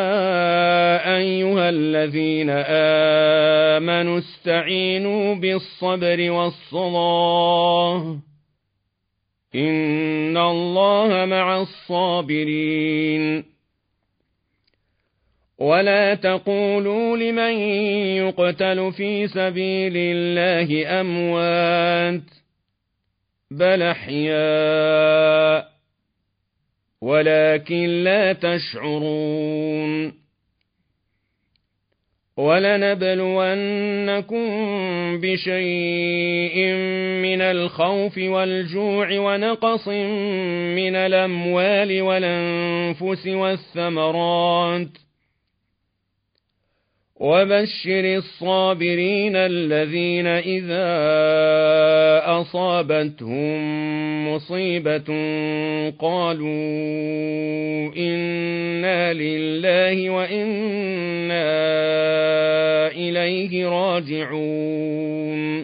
S1: أيها الذين آمنوا استعينوا بالصبر والصلاة إن الله مع الصابرين ولا تقولوا لمن يقتل في سبيل الله أموات بل أحياء ولكن لا تشعرون ولنبلونكم بشيء من الخوف والجوع ونقص من الأموال والأنفس والثمرات وبشر الصابرين الذين إذا أصابتهم مصيبة قالوا إنا لله وإنا إليه راجعون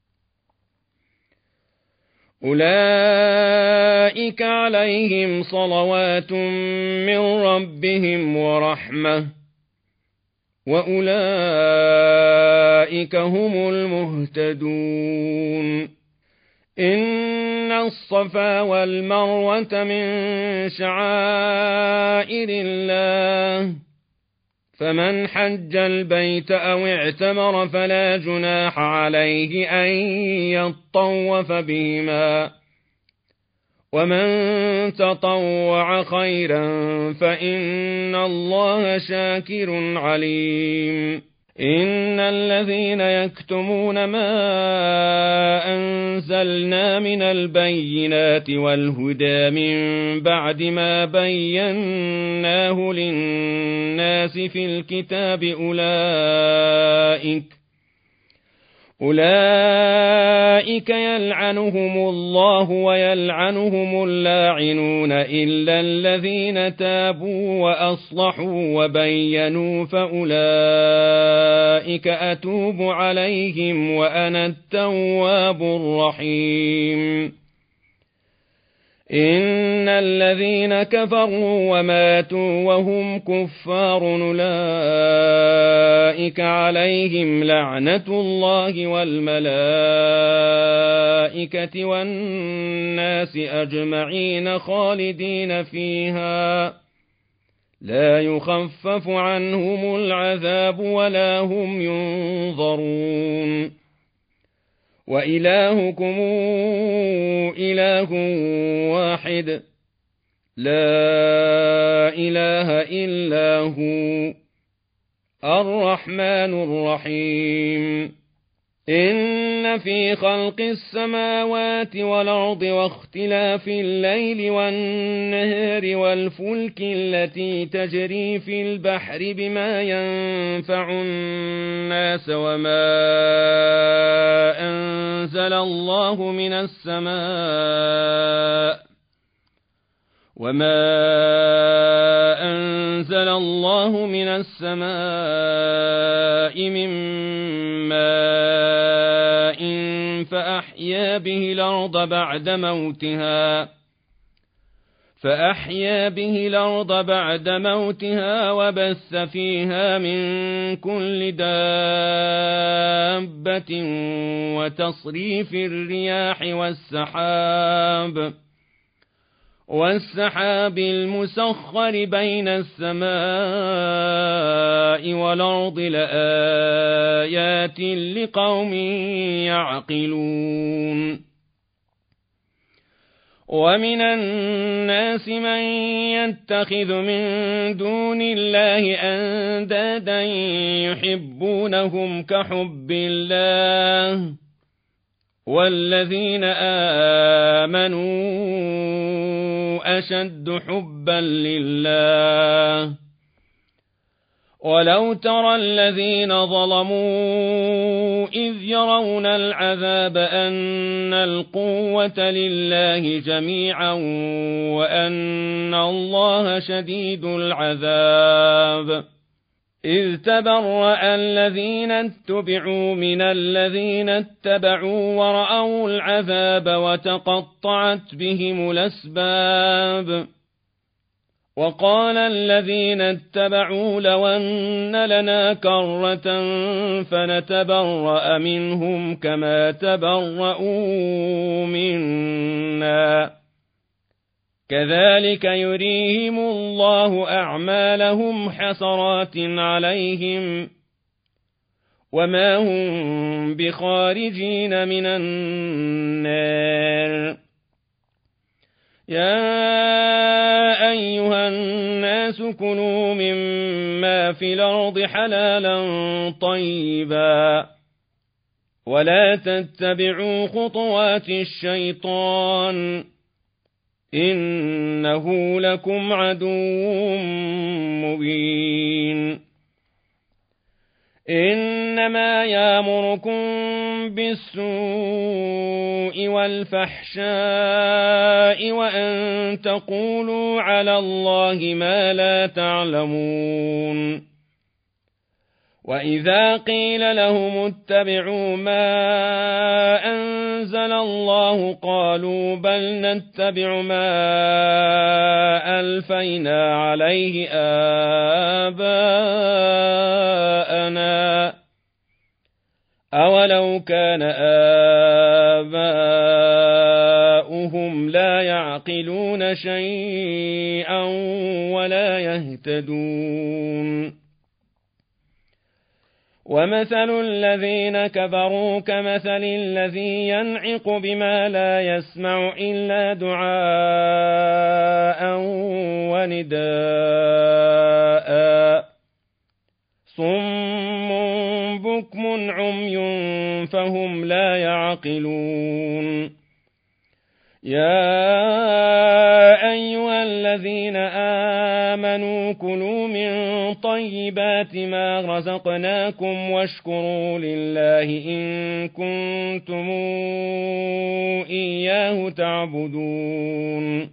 S1: أولئك عليهم صلوات من ربهم ورحمة وأولئك هم المهتدون إن الصفا والمروة من شعائر الله فمن حج البيت أو اعتمر فلا جناح عليه أن يطوف بهما ومن تطوع خيرا فإن الله شاكر عليم إن الذين يكتمون ما أنزلنا من البينات والهدى من بعد ما بيناه للناس في الكتاب أولئك يلعنهم الله ويلعنهم اللاعنون إلا الذين تابوا وأصلحوا وبينوا فأولئك أتوب عليهم وأنا التواب الرحيم إن الذين كفروا وماتوا وهم كفار أولئك عليهم لعنة الله والملائكة والناس أجمعين خالدين فيها لا يخفف عنهم العذاب ولا هم ينظرون وإلهكم إله واحد لا إله إلا هو الرحمن الرحيم إن في خلق السماوات والأرض واختلاف الليل والنهار والفلك التي تجري في البحر بما ينفع الناس وما أنزل أنزل الله من السماء من ماء فأحيا به الأرض بعد موتها وبث فيها من كل دابة وتصريف الرياح والسحاب المسخر بين السماء والأرض لآيات لقوم يعقلون ومن الناس من يتخذ من دون الله أندادا يحبونهم كحب الله والذين آمنوا أشد حبا لله ولو ترى الذين ظلموا إذ يرون العذاب أن القوة لله جميعا وأن الله شديد العذاب إذ تبرأ الذين اتبعوا من الذين اتبعوا ورأوا العذاب وتقطعت بهم الأسباب وقال الذين اتبعوا لو أن لنا كرة فنتبرأ منهم كما تبرؤوا منا كذلك يريهم الله أعمالهم حسرات عليهم وما هم بخارجين من النار يا أيها الناس كلوا مما في الأرض حلالا طيبا ولا تتبعوا خطوات الشيطان إنه لكم عدو مبين إنما يأمركم بالسوء والفحشاء وأن تقولوا على الله ما لا تعلمون وإذا قيل لهم اتبعوا ما أنزل الله قالوا بل نتبع ما ألفينا عليه آباءنا أولو كان آباؤهم لا يعقلون شيئا ولا يهتدون ومثل الذين كفروا كمثل الذي ينعق بما لا يسمع إلا دعاء ونداء صم بكم عمي فهم لا يعقلون يا أيها الذين آمنوا كلوا من طيبات ما رزقناكم واشكروا لله إن كنتم إياه تعبدون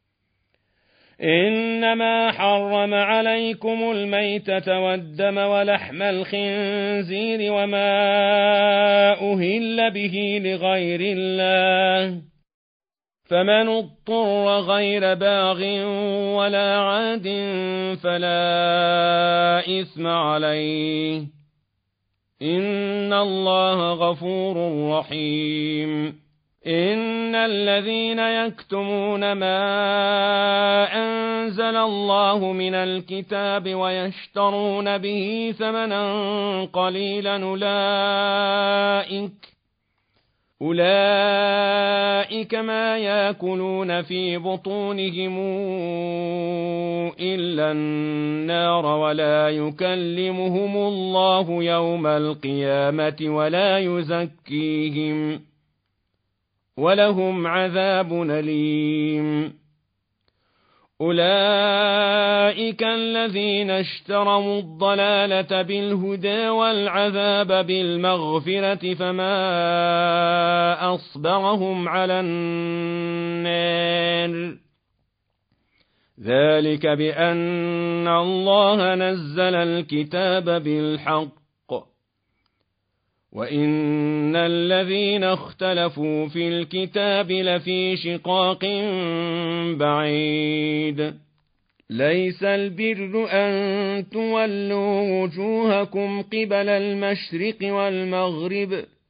S1: إنما حرم عليكم الميتة والدم ولحم الخنزير وما أهل به لغير الله فمن اضطر غير باغ ولا عاد فلا إثم عليه إن الله غفور رحيم إن الذين يكتمون ما أنزل الله من الكتاب ويشترون به ثمنا قليلا أولئك ما يأكلون في بطونهم إلا النار ولا يكلمهم الله يوم القيامة ولا يزكيهم ولهم عذاب أليم أولئك الذين اشتروا الضلالة بالهدى والعذاب بالمغفرة فما أصبرهم على النار ذلك بأن الله نزل الكتاب بالحق وإن الذين اختلفوا في الكتاب لفي شقاق بعيد ليس البر أن تولوا وجوهكم قبل المشرق والمغرب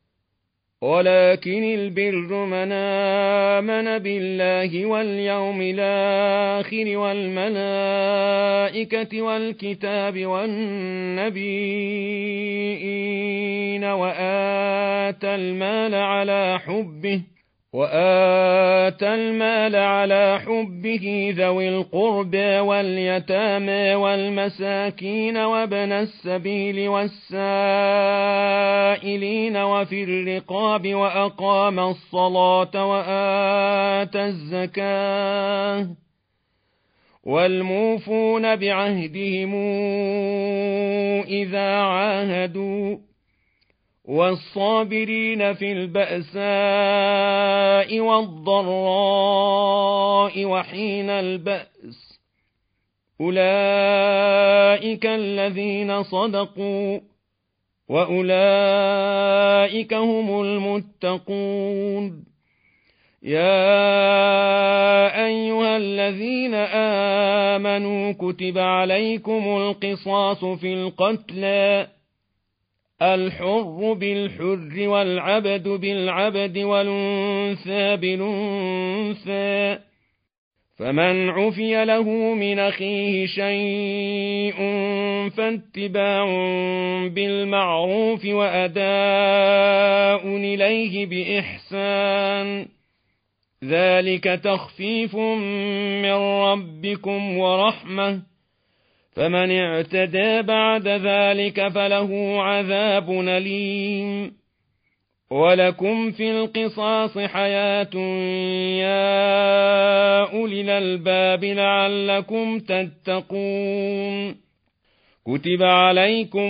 S1: ولكن البر من آمن بالله واليوم الآخر والملائكة والكتاب والنبيين وآتى المال على حبه ذوي القربى واليتامى والمساكين وابن السبيل والسائلين وفي الرقاب وأقام الصلاة وآتى الزكاة والموفون بعهدهم إذا عاهدوا والصابرين في البأساء والضراء وحين البأس أولئك الذين صدقوا وأولئك هم المتقون يا أيها الذين آمنوا كتب عليكم القصاص في القتلى الحر بالحر والعبد بالعبد والأنثى بالأنثى فمن عفي له من أخيه شيء فاتباع بالمعروف وأداء إليه بإحسان ذلك تخفيف من ربكم ورحمة فمن اعتدى بعد ذلك فله عذاب أليم ولكم في القصاص حياة يا أولي الألباب لعلكم تتقون كتب عليكم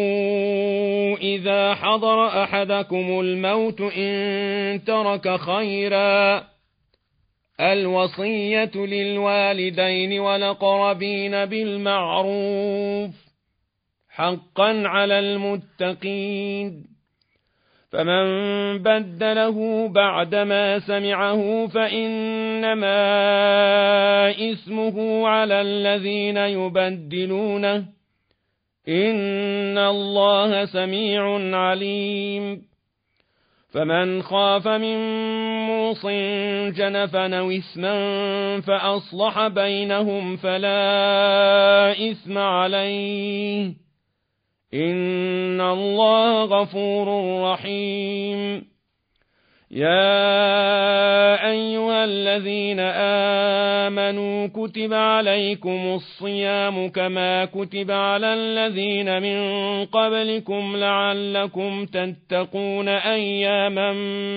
S1: إذا حضر أحدكم الموت إن ترك خيرا الوصية للوالدين والأقربين بالمعروف حقا على المتقين فمن بدله بعدما سمعه فإنما إثمه على الذين يبدلونه إن الله سميع عليم فمن خاف من موص جنفا أو إثما فأصلح بينهم فلا إثم عليه إن الله غفور رحيم يا أيها الذين آمنوا كتب عليكم الصيام كما كتب على الذين من قبلكم لعلكم تتقون أياما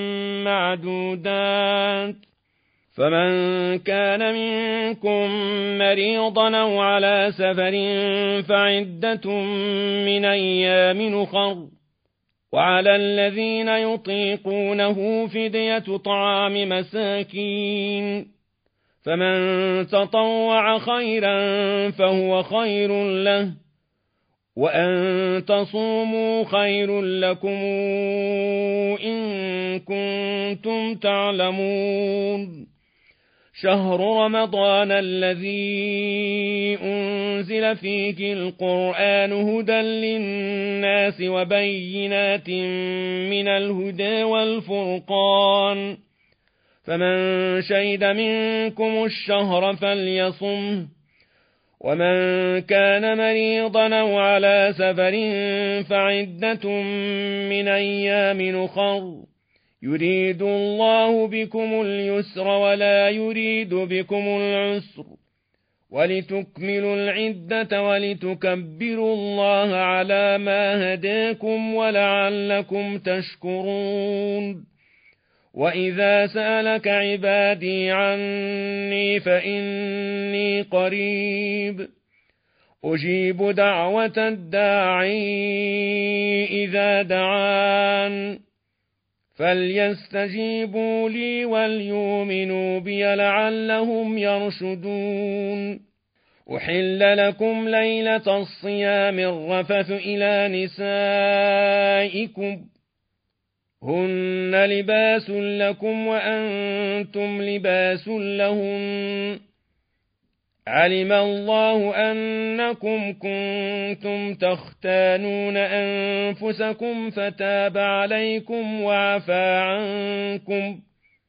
S1: معدودات فمن كان منكم مريضا أو على سفر فعدة من أيام أخر وعلى الذين يطيقونه فدية طعام مساكين فمن تطوع خيرا فهو خير له وأن تصوموا خير لكم إن كنتم تعلمون شهر رمضان الذي أنزل فيه القرآن هدى للناس وبينات من الهدى والفرقان فمن شهد منكم الشهر فليصمه ومن كان مريضا أو على سفر فعدة من أيام أخر يريد الله بكم اليسر ولا يريد بكم العسر ولتكملوا العدة ولتكبروا الله على ما هداكم ولعلكم تشكرون وإذا سألك عبادي عني فإني قريب أجيب دعوة الداعي إذا دعان فليستجيبوا لي وليؤمنوا بي لعلهم يرشدون أحل لكم ليلة الصيام الرفث إلى نسائكم هن لباس لكم وأنتم لباس لهن علم الله أنكم كنتم تختانون أنفسكم فتاب عليكم وعفى عنكم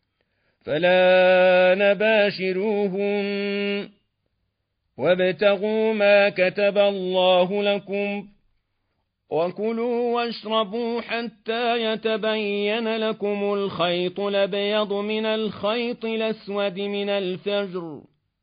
S1: فلا نباشروهن وابتغوا ما كتب الله لكم وكلوا واشربوا حتى يتبين لكم الخيط الأبيض من الخيط الأسود من الفجر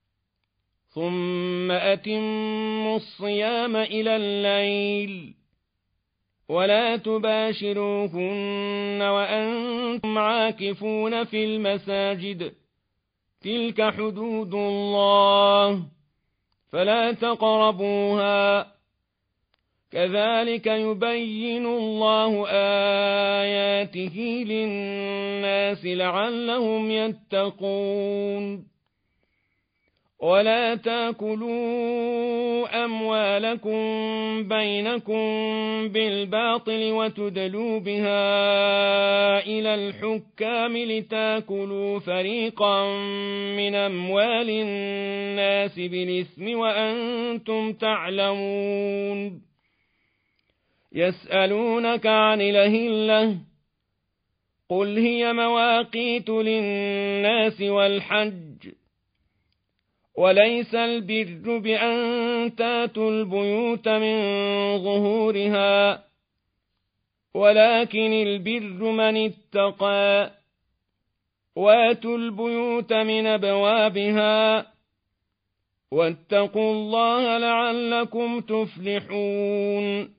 S1: ثم أتموا الصيام إلى الليل ولا تباشروهن وأنتم عاكفون في المساجد تلك حدود الله فلا تقربوها كذلك يبين الله آياته للناس لعلهم يتقون ولا تاكلوا أموالكم بينكم بالباطل وتدلوا بها إلى الحكام لتاكلوا فريقا من أموال الناس بالإثم وأنتم تعلمون يسألونك عن الأهلة قل هي مواقيت للناس والحج وليس البر بأن تاتوا البيوت من ظهورها ولكن البر من اتقى واتوا البيوت من أبوابها واتقوا الله لعلكم تفلحون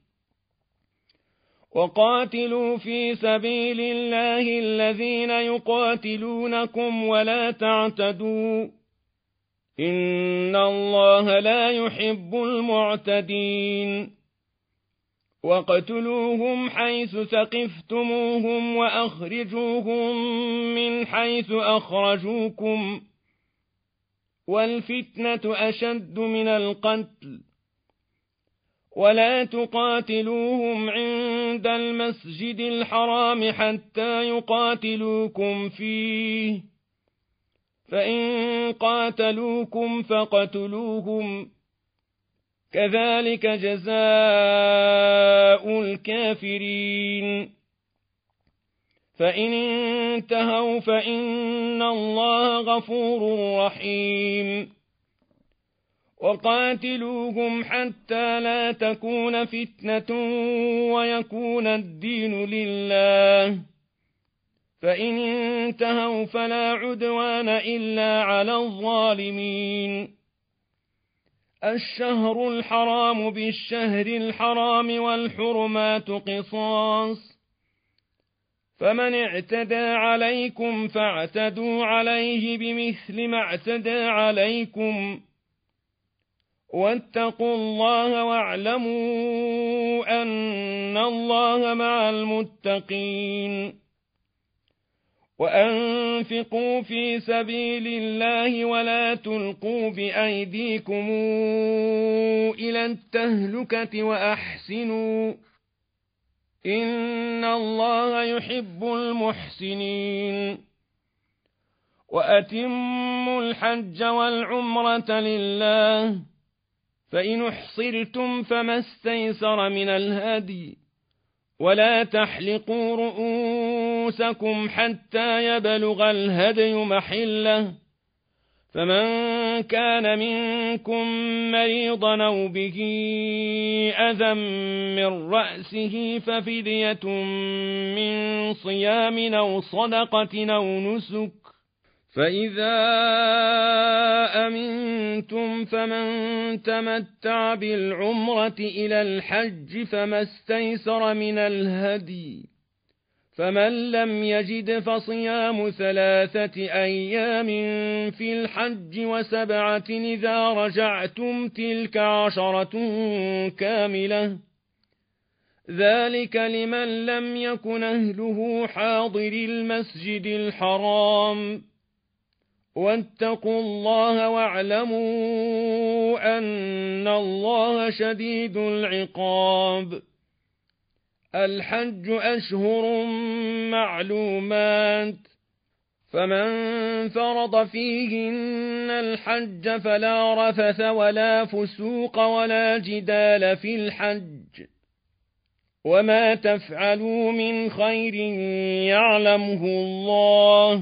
S1: وقاتلوا في سبيل الله الذين يقاتلونكم ولا تعتدوا إن الله لا يحب المعتدين واقتلوهم حيث ثقفتموهم وأخرجوهم من حيث أخرجوكم والفتنة أشد من القتل ولا تقاتلوهم عند المسجد الحرام حتى يقاتلوكم فيه فإن قاتلوكم فاقتلوهم كذلك جزاء الكافرين فإن انتهوا فإن الله غفور رحيم وقاتلوهم حتى لا تكون فتنة ويكون الدين لله فإن انتهوا فلا عدوان إلا على الظالمين الشهر الحرام بالشهر الحرام والحرمات قصاص فمن اعتدى عليكم فاعتدوا عليه بمثل ما اعتدى عليكم واتقوا الله واعلموا أن الله مع المتقين وأنفقوا في سبيل الله ولا تلقوا بأيديكم إلى التهلكة وأحسنوا إن الله يحب المحسنين وأتموا الحج والعمرة لله فإن احصرتم فما استيسر من الهدي ولا تحلقوا رؤوسكم حتى يبلغ الهدي محله فمن كان منكم مريضا أو به أذى من رأسه ففدية من صيام أو صدقة أو نسك فإذا أمنتم فمن تمتع بالعمرة إلى الحج فما استيسر من الهدي فمن لم يجد فصيام 3 أيام في الحج و7 إذا رجعتم تلك 10 كاملة ذلك لمن لم يكن أهله حاضر المسجد الحرام واتقوا الله واعلموا أن الله شديد العقاب الحج أشهر معلومات فمن فرض فيهن الحج فلا رفث ولا فسوق ولا جدال في الحج وما تفعلوا من خير يعلمه الله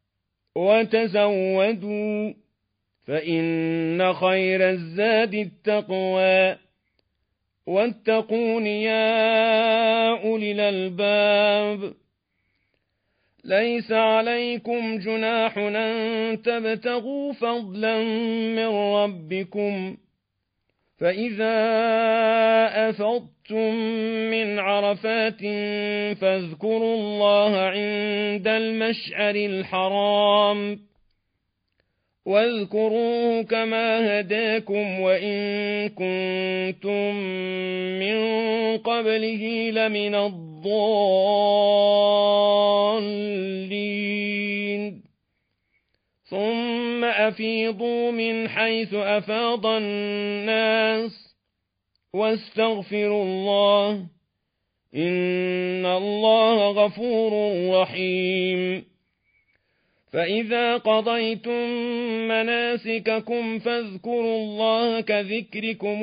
S1: وتزودوا فإن خير الزاد التقوى واتقون يا أولي الألباب ليس عليكم جناح أن تبتغوا فضلا من ربكم فإذا أفضتم من عرفات فاذكروا الله عند المشعر الحرام واذكروه كما هداكم وإن كنتم من قبله لمن الضالين ثم أفيضوا من حيث أفاض الناس واستغفروا الله إن الله غفور رحيم فإذا قضيتم مناسككم فاذكروا الله كذكركم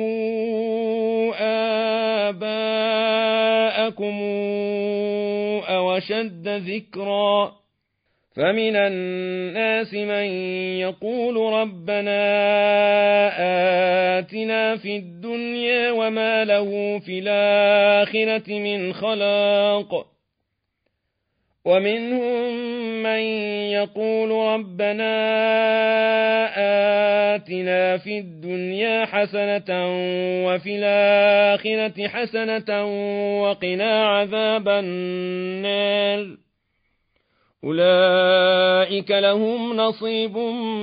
S1: آباءكم أو أشد ذكرا فمن الناس من يقول ربنا آتنا في الدنيا وما له في الآخرة من خلاق ومنهم من يقول ربنا آتنا في الدنيا حسنة وفي الآخرة حسنة وقنا عذاب النار أولئك لهم نصيب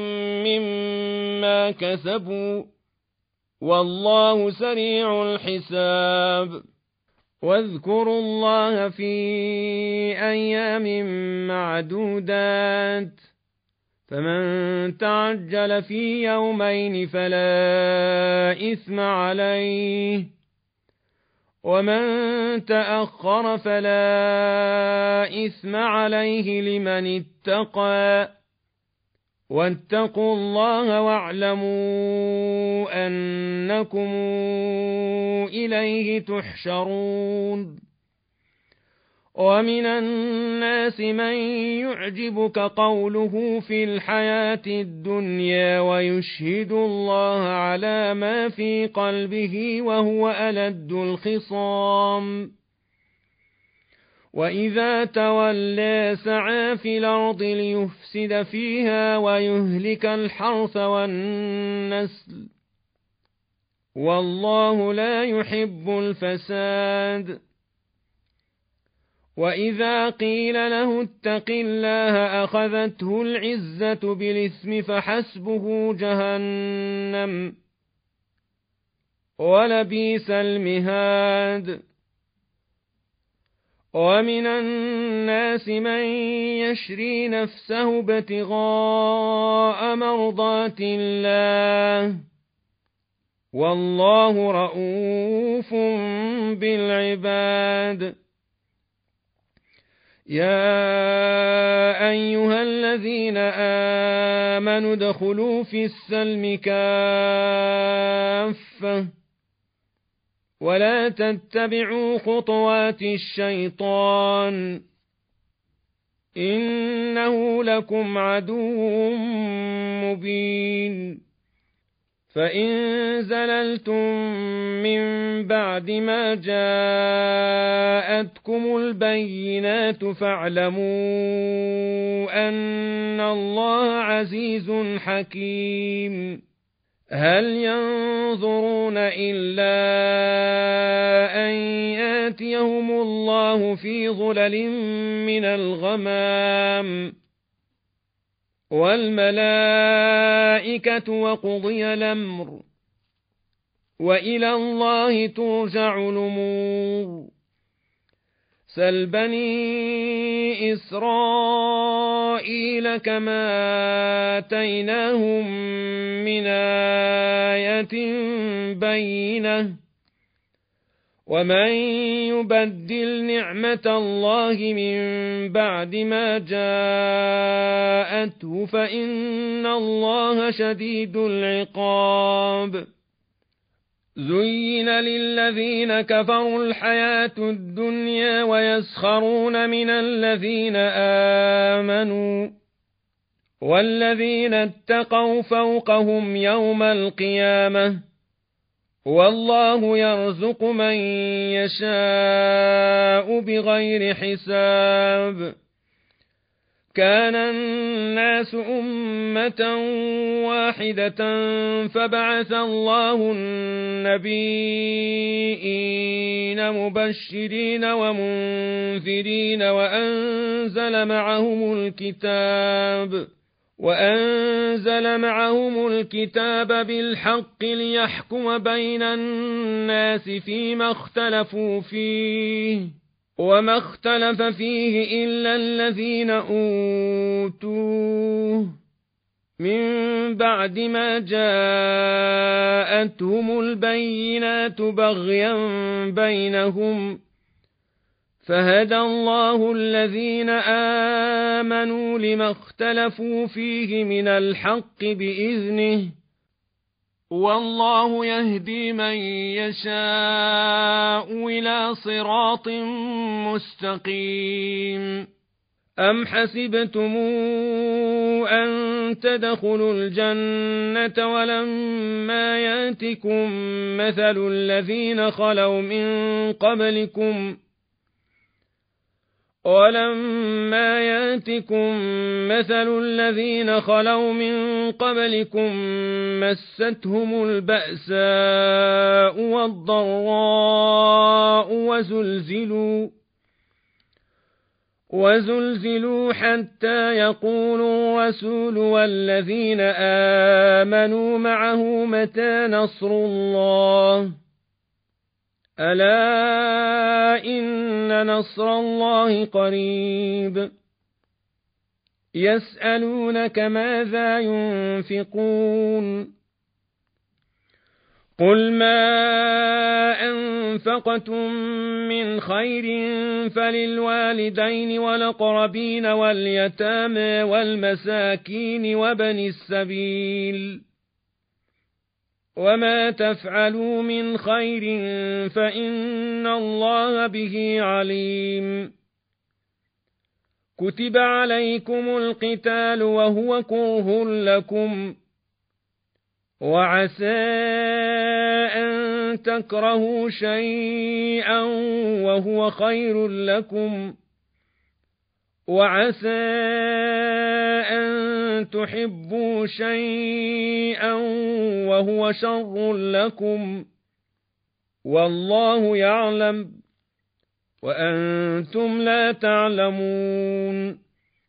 S1: مما كسبوا والله سريع الحساب واذكروا الله في أيام معدودات فمن تعجل في يومين فلا إثم عليه ومن تأخر فلا إثم عليه لمن اتقى واتقوا الله واعلموا أنكم إليه تحشرون ومن الناس من يعجبك قوله في الحياة الدنيا ويشهد الله على ما في قلبه وهو ألد الخصام وإذا تولى سعى في الأرض ليفسد فيها ويهلك الحرث والنسل والله لا يحب الفساد وإذا قيل له اتق الله أخذته العزة بالإثم فحسبه جهنم ولبئس المهاد ومن الناس من يشري نفسه ابتغاء مرضات الله والله رؤوف بالعباد يا أيها الذين آمنوا ادخلوا في السلم كافة ولا تتبعوا خطوات الشيطان إنه لكم عدو مبين فإن زللتم من بعد ما جاءتكم البينات فاعلموا أن الله عزيز حكيم هل ينظرون إلا أن يأتيهم الله في ظلل من الغمام والملائكة وقضي الأمر وإلى الله ترجع الأمور سل بني إسرائيل كما آتيناهم من آية بينة ومن يبدل نعمة الله من بعد ما جاءته فإن الله شديد العقاب زين للذين كفروا الحياة الدنيا ويسخرون من الذين آمنوا والذين اتقوا فوقهم يوم القيامة والله يرزق من يشاء بغير حساب كان الناس أمة واحدة فبعث الله النبيين مبشرين ومنذرين وأنزل معهم الكتاب بالحق ليحكم بين الناس فيما اختلفوا فيه وما اختلف فيه إلا الذين أوتوه من بعد ما جاءتهم البينات بغيا بينهم فهدى الله الذين آمنوا لما اختلفوا فيه من الحق بإذنه والله يهدي من يشاء إلى صراط مستقيم أم حسبتم أن تدخلوا الجنة ولما يأتكم مثل الذين خلوا من قبلكم مستهم البأساء والضراء وزلزلوا حتى يقول الرسول والذين آمنوا معه متى نصر الله ألا إن نصر الله قريب يسألونك ماذا ينفقون قل ما أنفقتم من خير فللوالدين والأقربين واليتامى والمساكين وابن السبيل وما تفعلوا من خير فإن الله به عليم كتب عليكم القتال وهو كره لكم وعسى أن تكرهوا شيئا وهو خير لكم وعسى أن تحبوا شيئا وهو شر لكم والله يعلم وأنتم لا تعلمون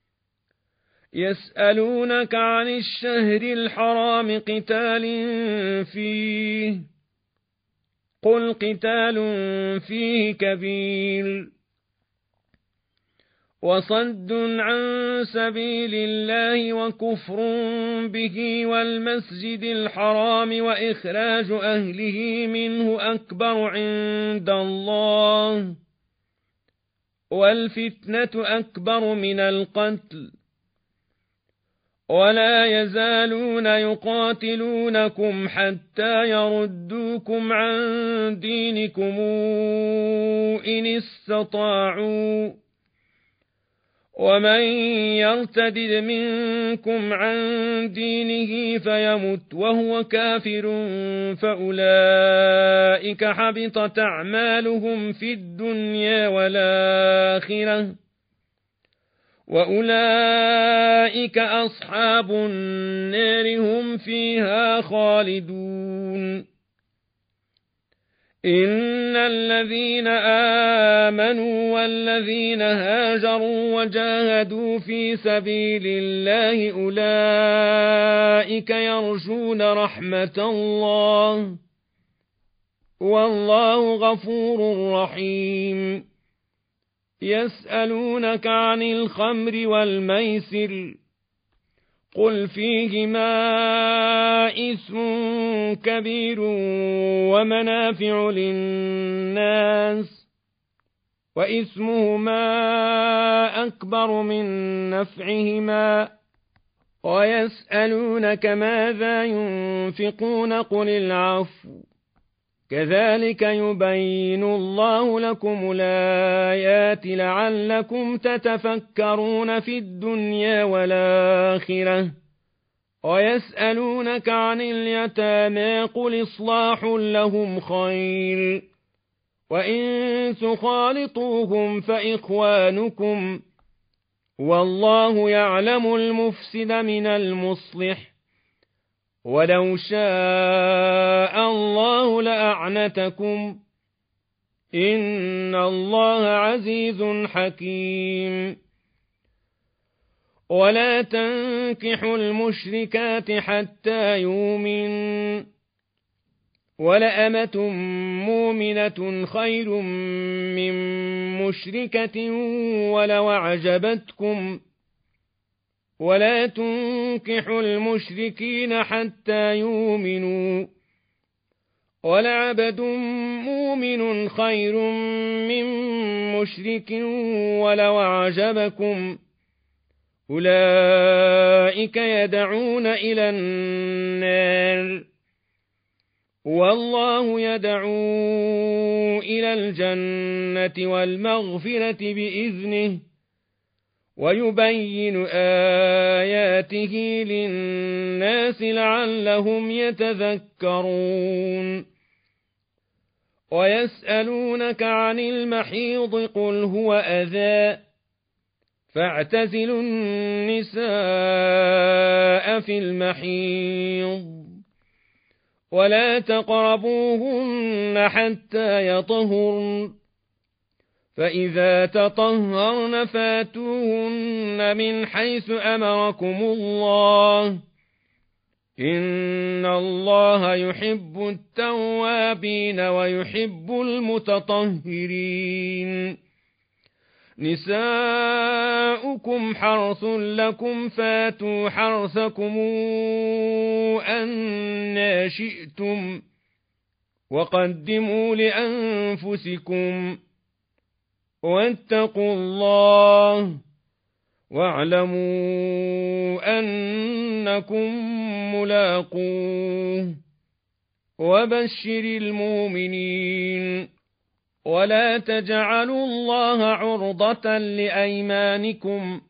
S1: يسألونك عن الشهر الحرام قتال فيه قل قتال فيه كبير وصد عن سبيل الله وكفر به والمسجد الحرام وإخراج أهله منه أكبر عند الله والفتنة أكبر من القتل ولا يزالون يقاتلونكم حتى يردوكم عن دينكم إن استطاعوا ومن يرتد منكم عن دينه فيمت وهو كافر فأولئك حبطت أعمالهم في الدنيا والآخرة وأولئك أصحاب النار هم فيها خالدون إن الذين آمنوا والذين هاجروا وجاهدوا في سبيل الله أولئك يرجون رحمة الله والله غفور رحيم يسألونك عن الخمر والميسر قل فيهما إثم كبير ومنافع للناس وإثمهما أكبر من نفعهما ويسألونك ماذا ينفقون قل العفو كذلك يبين الله لكم الآيات لعلكم تتفكرون في الدنيا والآخرة ويسألونك عن اليتامى قل إصلاح لهم خير وإن تخالطوهم فإخوانكم والله يعلم المفسد من المصلح ولو شاء الله لأعنتكم إن الله عزيز حكيم ولا تنكحوا المشركات حتى يؤمنوا ولأمة مؤمنة خير من مشركة ولو أعجبتكم ولا تنكحوا المشركين حتى يؤمنوا ولعبد مؤمن خير من مشرك ولو أعجبكم أولئك يدعون إلى النار والله يدعو إلى الجنة والمغفرة بإذنه ويبين آياته للناس لعلهم يتذكرون ويسألونك عن المحيض قل هو أذى فاعتزلوا النساء في المحيض ولا تقربوهن حتى يطهرن فإذا تطهرن فاتوهن من حيث أمركم الله إن الله يحب التوابين ويحب المتطهرين نساؤكم حرث لكم فاتوا حرثكم أنى شئتم وقدموا لأنفسكم واتقوا الله واعلموا أنكم ملاقوه وبشر المؤمنين ولا تجعلوا الله عرضة لأيمانكم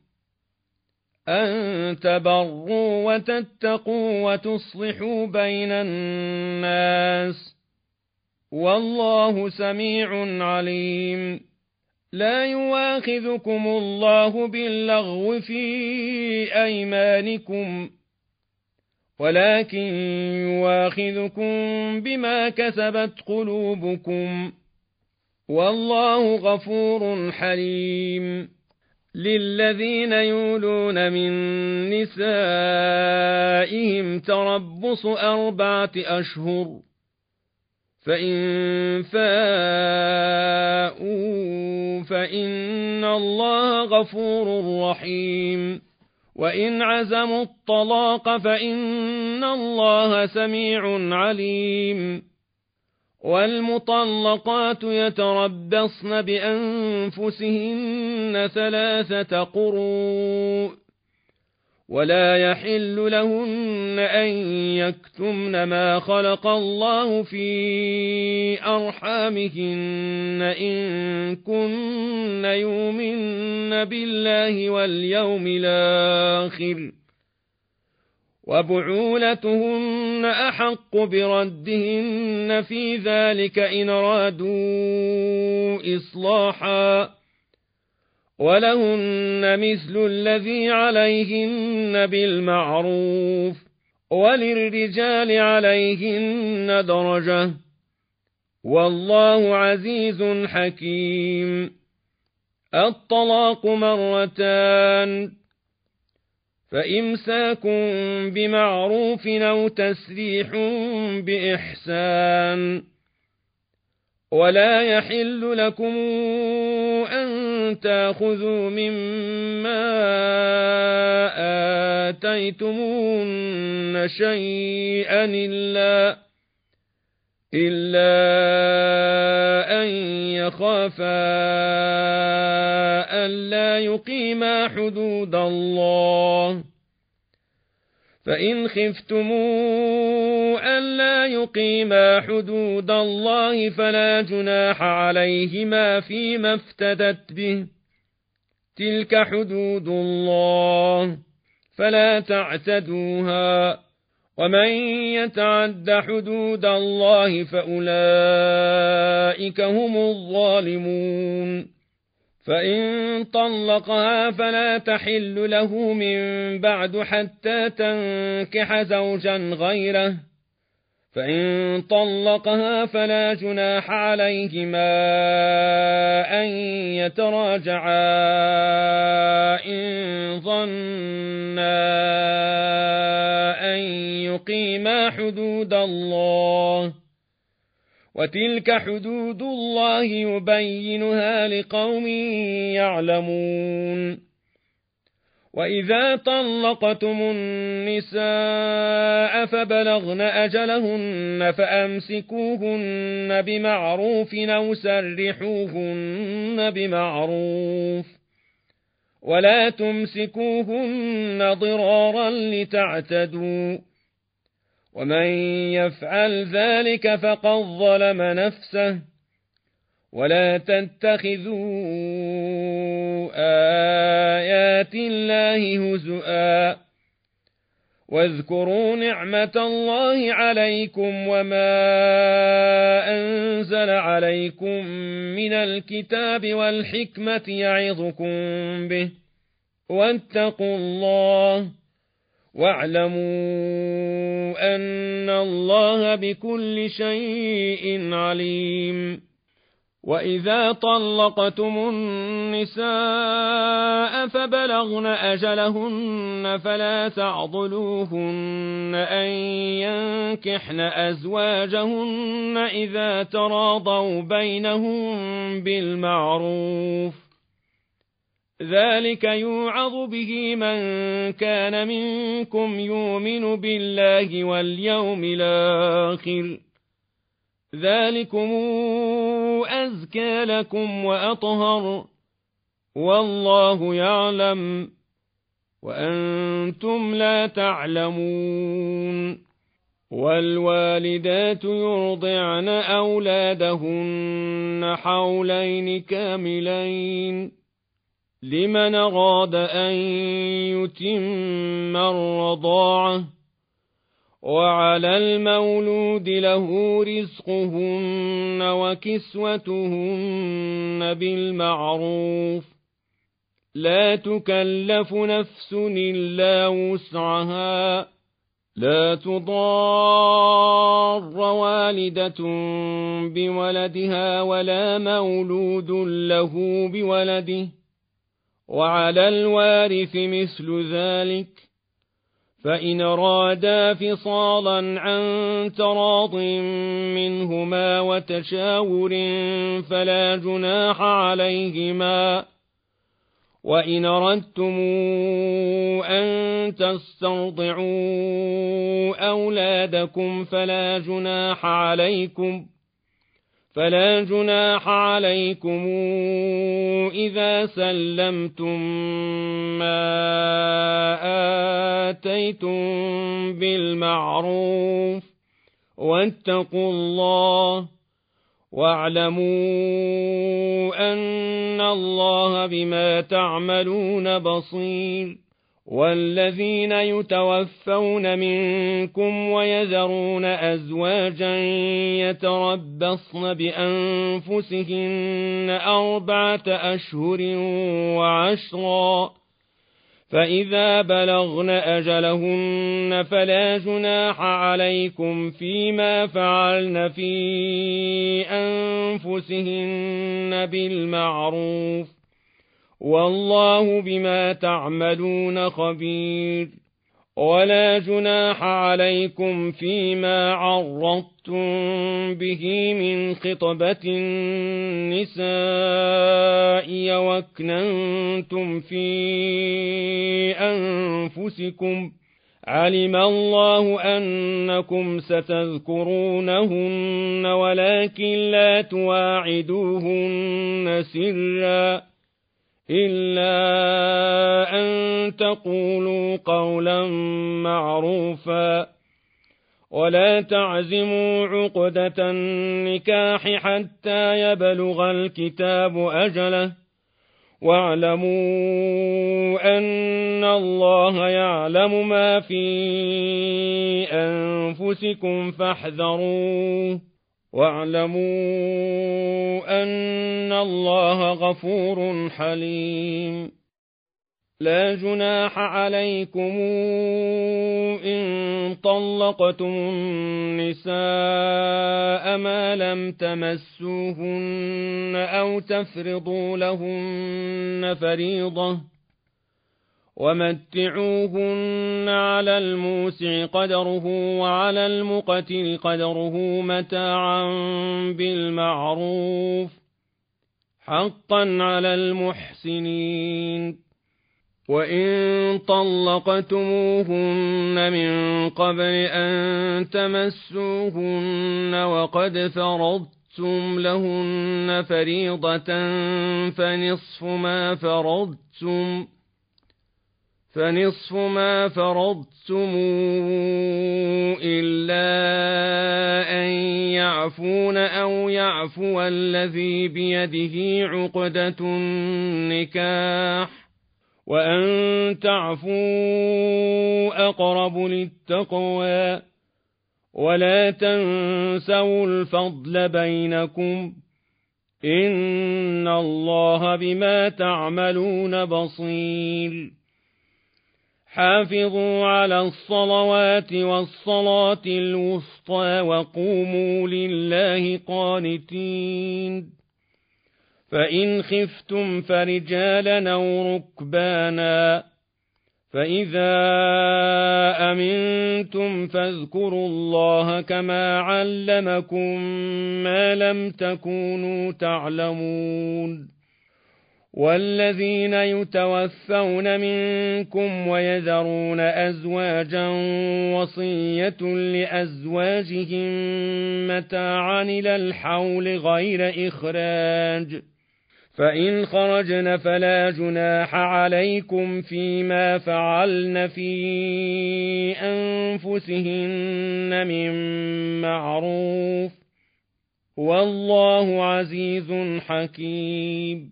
S1: أن تبروا وتتقوا وتصلحوا بين الناس والله سميع عليم لا يواخذكم الله باللغو في أيمانكم ولكن يواخذكم بما كسبت قلوبكم والله غفور حليم للذين يولون من نسائهم تربص 4 أشهر فإن فاءوا فإن الله غفور رحيم وإن عزموا الطلاق فإن الله سميع عليم والمطلقات يتربصن بأنفسهن 3 قروء ولا يحل لهن أن يكتمن ما خلق الله في أرحامهن إن كن يؤمن بالله واليوم الآخر وبعولتهن أحق بردهن في ذلك إن أرادوا إصلاحا ولهن مثل الذي عليهن بالمعروف وللرجال عليهن درجة والله عزيز حكيم الطلاق 2 فإمساك بمعروف أو تسريح بإحسان ولا يحل لكم أن تأخذوا مما آتيتموهن شيئا إلا أن يخافا ألا يقيما حدود الله، فإن خفتموا ألا يقيما حدود الله فلا جناح عليهما فيما افتدت به، تلك حدود الله فلا تعتدوها، ومن يتعد حدود الله فأولئك هم الظالمون. فإن طلقها فلا تحل له من بعد حتى تنكح زوجا غيره، فإن طلقها فلا جناح عليهما أن يتراجعا إن ظنا أن يقيما حدود الله، وتلك حدود الله يبينها لقوم يعلمون. وإذا طلقتم النساء فبلغن أجلهن فأمسكوهن بمعروف أو سرحوهن بمعروف، ولا تمسكوهن ضرارا لتعتدوا، ومن يفعل ذلك فقد ظلم نفسه. ولا تتخذوا آيات الله هزؤا، واذكروا نعمة الله عليكم وما أنزل عليكم من الكتاب والحكمة يعظكم به، واتقوا الله واعلموا أن الله بكل شيء عليم. وإذا طلقتم النساء فبلغن أجلهن فلا تعضلوهن أن ينكحن أزواجهن إذا تراضوا بينهم بالمعروف، ذلك يوعظ به من كان منكم يؤمن بالله واليوم الآخر، ذلكم أزكى لكم وأطهر، والله يعلم وأنتم لا تعلمون. والوالدات يرضعن أولادهن حولين كاملين لمن أراد أن يتم الرضاعة، وعلى المولود له رزقهن وكسوتهن بالمعروف، لا تكلف نفس إلا وسعها، لا تضار والدة بولدها ولا مولود له بولده، وعلى الوارث مثل ذلك، فإن أرادا فصالا عن تراض منهما وتشاور فلا جناح عليهما. وإن أردتم أن تسترضعوا أولادكم فلا جناح عليكم إذا سلمتم ما آتيتم بالمعروف، واتقوا الله واعلموا أن الله بما تعملون بصير. والذين يتوفون منكم ويذرون أزواجا يتربصن بأنفسهن 4 أشهر وعشرا، فإذا بلغن أجلهن فلا جناح عليكم فيما فعلن في أنفسهن بالمعروف، والله بما تعملون خبير. ولا جناح عليكم فيما عرضتم به من خطبة النساء وأكننتم في أنفسكم علم الله أنكم ستذكرونهن ولكن لا تواعدوهن سرا إلا أن تقولوا قولا معروفا ولا تعزموا عقدة النكاح حتى يبلغ الكتاب أجله واعلموا أن الله يعلم ما في أنفسكم فاحذروه واعلموا أن الله غفور حليم لا جناح عليكم إن طلقتم النساء ما لم تمسوهن أو تفرضوا لهن فريضة ومتعوهن على الموسع قدره وعلى المقتر قدره متاعا بالمعروف حقا على المحسنين وإن طلقتموهن من قبل أن تمسوهن وقد فرضتم لهن فريضة فنصف ما فرضتم إلا أن يعفون أو يعفو الذي بيده عقدة النكاح وأن تعفوا أقرب للتقوى ولا تنسوا الفضل بينكم إن الله بما تعملون بصير حافظوا على الصلوات والصلاة الوسطى وقوموا لله قانتين فإن خفتم فرجالا أو ركبانا فإذا أمنتم فاذكروا الله كما علمكم ما لم تكونوا تعلمون والذين يتوفون منكم ويذرون أزواجا وصية لأزواجهم متاعا إلى الحول غير إخراج فإن خرجن فلا جناح عليكم فيما فعلن في أنفسهن من معروف والله عزيز حكيم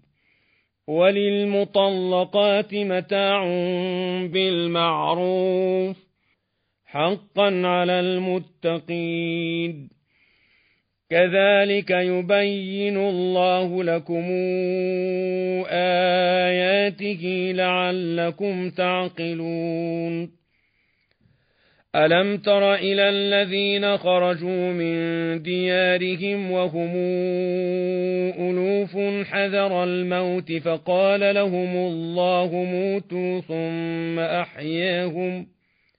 S1: وللمطلقات متاع بالمعروف حقا على المتقين كذلك يبين الله لكم آياته لعلكم تعقلون ألم تر إلى الذين خرجوا من ديارهم وهم ألوف حذر الموت فقال لهم الله موتوا ثم أحياهم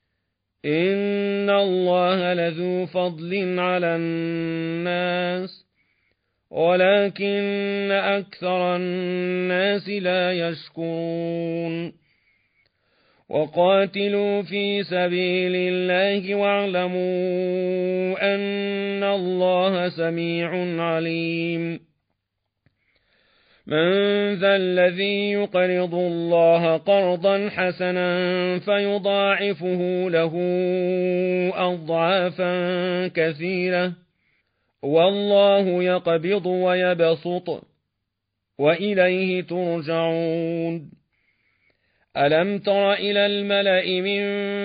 S1: إن الله لذو فضل على الناس ولكن أكثر الناس لا يشكرون وقاتلوا في سبيل الله واعلموا أن الله سميع عليم من ذا الذي يقرض الله قرضا حسنا فيضاعفه له أضعافا كثيرة والله يقبض ويبسط وإليه ترجعون ألم تر إلى الملأ من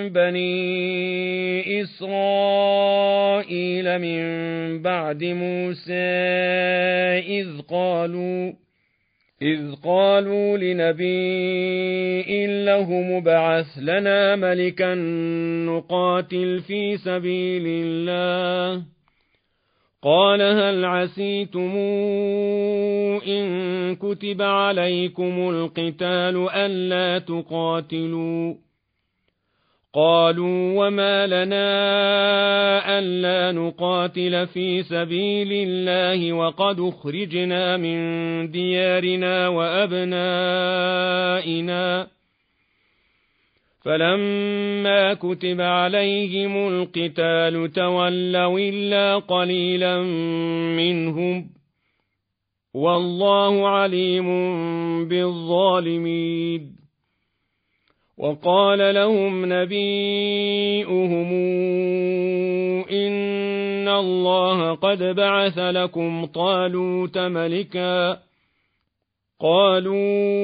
S1: بني إسرائيل من بعد موسى إذ قالوا لنبي له مبعث لنا ملكا نقاتل في سبيل الله قال هل عسيتم إن كتب عليكم القتال ألا تقاتلوا قالوا وما لنا ألا نقاتل في سبيل الله وقد أخرجنا من ديارنا وأبنائنا فلما كتب عليهم القتال تولوا إلا قليلا منهم والله عليم بالظالمين وقال لهم نبيئهم إن الله قد بعث لكم طالوت ملكا قالوا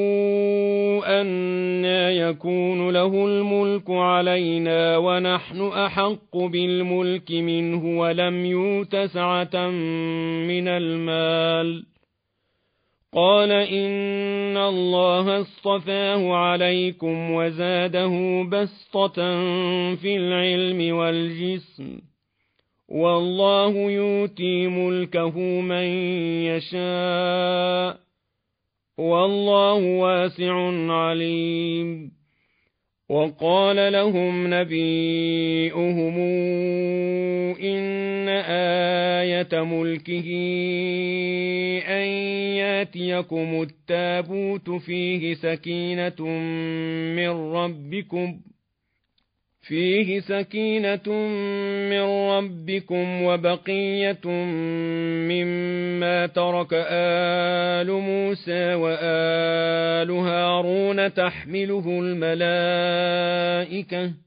S1: أنى يكون له الملك علينا ونحن أحق بالملك منه ولم يؤت سعة من المال قال إن الله اصطفاه عليكم وزاده بسطة في العلم والجسم والله يؤتي ملكه من يشاء والله واسع عليم وقال لهم نبيئهم إن آية ملكه أن ياتيكم التابوت فيه سكينة من ربكم وبقية مما ترك آل موسى وآل هارون تحمله الملائكة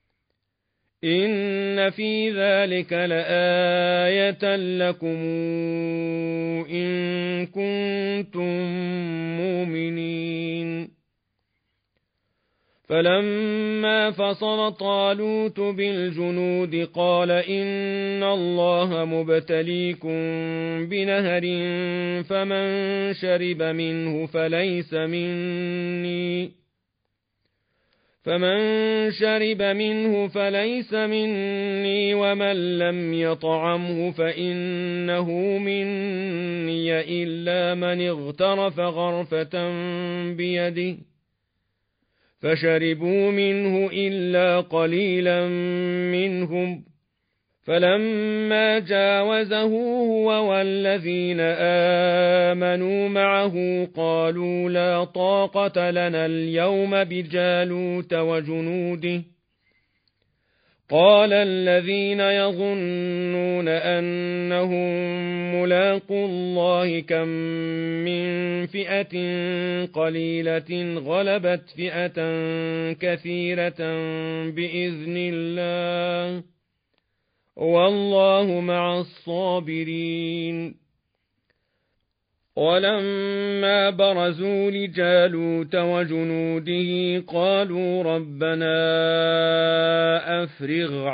S1: إن في ذلك لآية لكم إن كنتم مؤمنين فلما فصل طالوت بالجنود قال إن الله مبتليكم بنهر فمن شرب منه فليس مني ومن لم يطعمه فإنه مني إلا من اغترف غرفة بيده فشربوا منه إلا قليلا منهم فلما جاوزه هو والذين آمنوا معه قالوا لا طاقة لنا اليوم بجالوت وجنوده قال الذين يظنون أنهم ملاقو الله كم من فئة قليلة غلبت فئة كثيرة بإذن الله والله مع الصابرين ولما برزوا لجالوت وجنوده قالوا ربنا أفرغ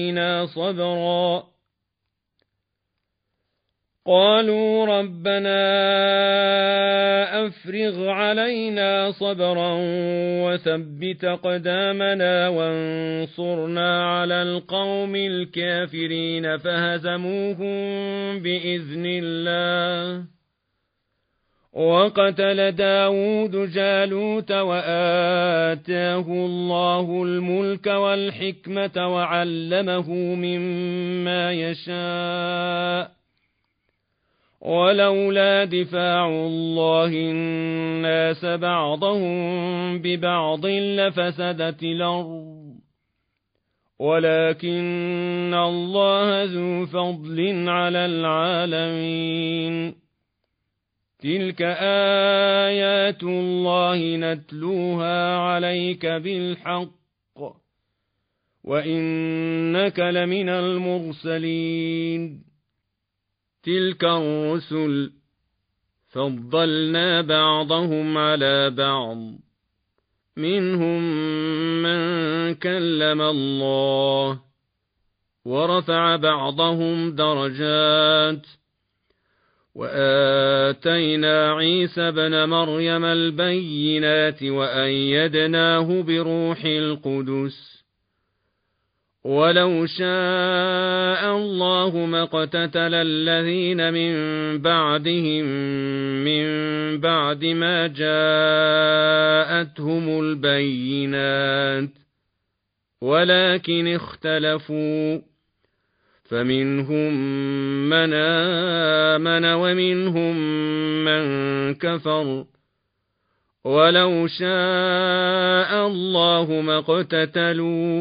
S1: علينا صبرا وثبت أقدامنا وانصرنا على القوم الكافرين فهزموهم بإذن الله وقتل داود جالوت وآتاه الله الملك والحكمة وعلمه مما يشاء ولولا دفاع الله الناس بعضهم ببعض لفسدت الأرض ولكن الله ذو فضل على العالمين تلك آيات الله نتلوها عليك بالحق وإنك لمن المرسلين تلك الرسل فضلنا بعضهم على بعض منهم من كلم الله ورفع بعضهم درجات وآتينا عيسى ابن مريم البينات وأيدناه بروح القدس ولو شاء الله ما اقتتل الذين من بعدهم من بعد ما جاءتهم البينات ولكن اختلفوا فمنهم من آمن ومنهم من كفر ولو شاء الله ما اقتتلوا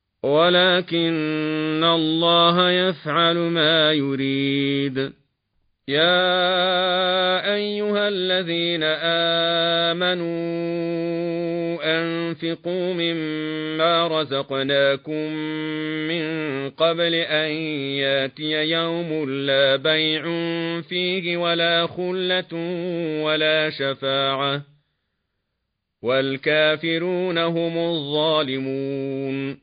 S1: ولكن الله يفعل ما يريد. يا أيها الذين آمنوا أنفقوا مما رزقناكم من قبل أن ياتي يوم لا بيع فيه ولا خلة ولا شفاعة والكافرون هم الظالمون.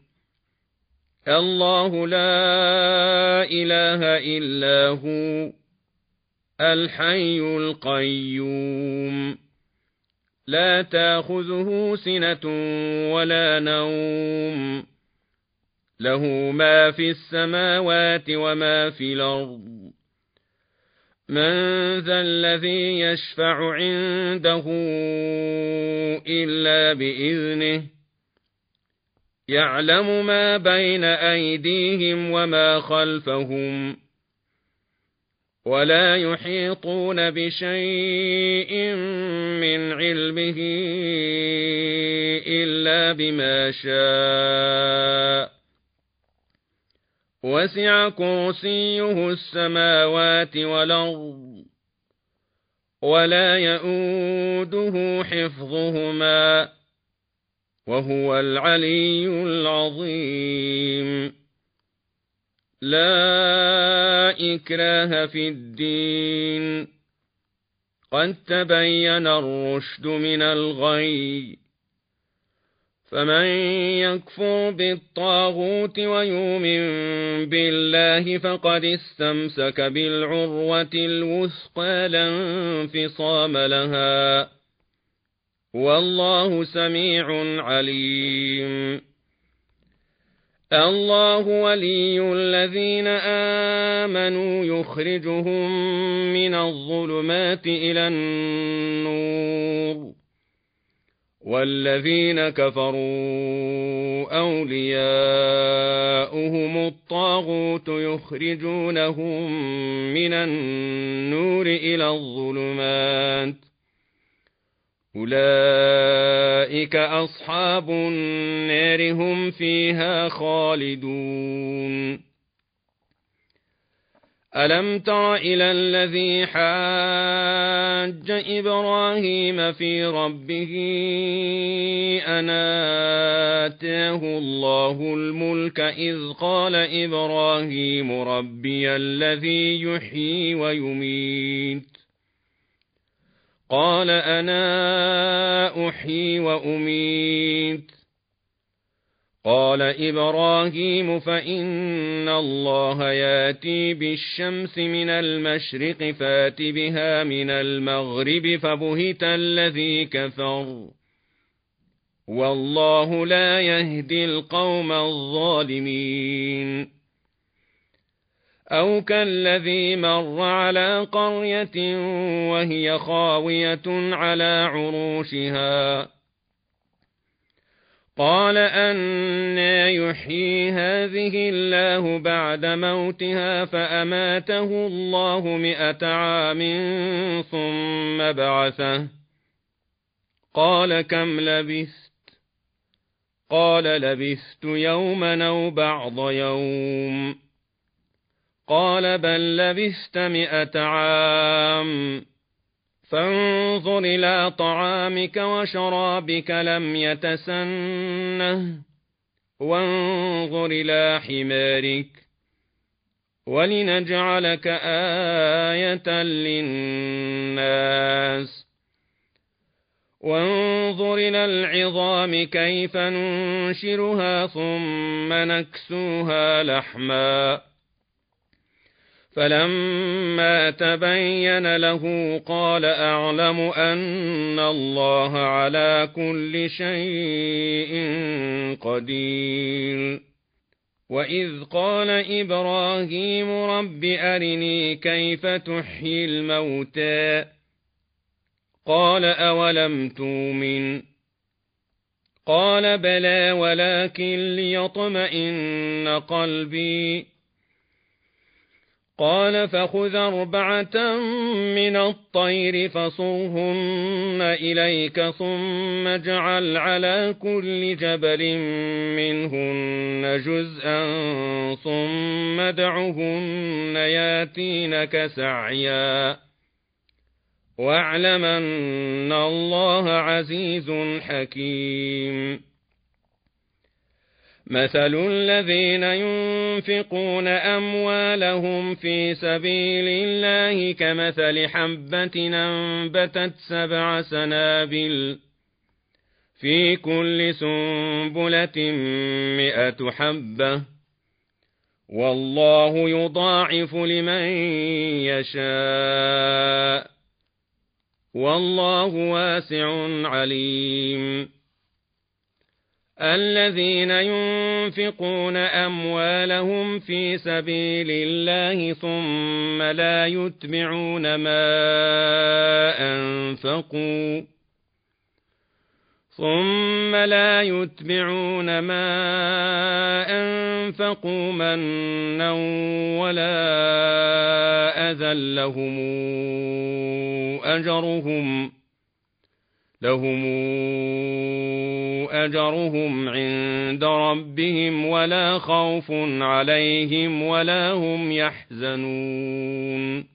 S1: الله لا إله إلا هو الحي القيوم لا تأخذه سنة ولا نوم له ما في السماوات وما في الأرض. من ذا الذي يشفع عنده إلا بإذنه يعلم ما بين أيديهم وما خلفهم ولا يحيطون بشيء من علمه إلا بما شاء وسع كرسيه السماوات والأرض ولا يئوده حفظهما وهو العلي العظيم. لا إكراه في الدين قد تبين الرشد من الغي فمن يكفر بالطاغوت ويؤمن بالله فقد استمسك بالعروة الوثقى لا انفصام لها والله سميع عليم. الله ولي الذين آمنوا يخرجهم من الظلمات إلى النور والذين كفروا أولياؤهم الطاغوت يخرجونهم من النور إلى الظلمات أولئك أصحاب النار هم فيها خالدون. ألم تر إلى الذي حاج إبراهيم في ربه أن آتاه الله الملك إذ قال إبراهيم ربي الذي يحيي ويميت قال أنا أحيي وأميت قال إبراهيم فإن الله ياتي بالشمس من المشرق فات بها من المغرب فبهت الذي كفر والله لا يهدي القوم الظالمين. أو كالذي مر على قرية وهي خاوية على عروشها قال أنى يحيي هذه الله بعد موتها فأماته الله 100 عام ثم بعثه قال كم لبثت قال لبثت يوما أو بعض يوم قال بل لبثت 100 عام فانظر إلى طعامك وشرابك لم يتسنه وانظر إلى حمارك ولنجعلك آية للناس وانظر إلى العظام كيف ننشرها ثم نكسوها لحما فلما تبين له قال أعلم أن الله على كل شيء قدير. وإذ قال إبراهيم رب أرني كيف تحيي الموتى قال أولم تؤمن قال بلى ولكن ليطمئن قلبي. قال فخذ 4 من الطير فصرهن إليك ثم اجعل على كل جبل منهن جزءا ثم ادعهن ياتينك سعيا واعلم أن الله عزيز حكيم. مثل الذين ينفقون أموالهم في سبيل الله كمثل حبة أنبتت 7 سنابل في كل سنبلة 100 حبة والله يضاعف لمن يشاء والله واسع عليم. الذين ينفقون أموالهم في سبيل الله ثم لا يتبعون ما أنفقوا منا ولا أذى لهم أجرهم عند ربهم ولا خوف عليهم ولا هم يحزنون.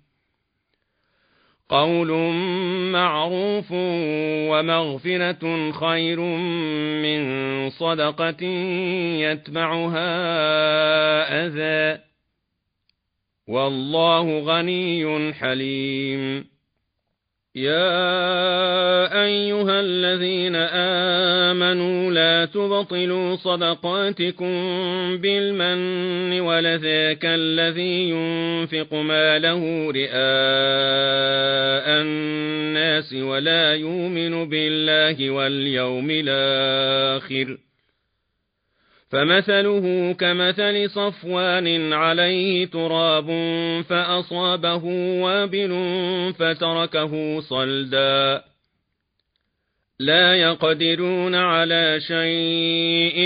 S1: قول معروف ومغفرة خير من صدقة يتبعها أذى والله غني حليم. يا أيها الذين آمنوا لا تبطلوا صدقاتكم بالمن والأذى كالذي ينفق ماله رئاء الناس ولا يؤمن بالله واليوم الآخر فمثله كمثل صفوان عليه تراب فأصابه وابل فتركه صلدا لا يقدرون على شيء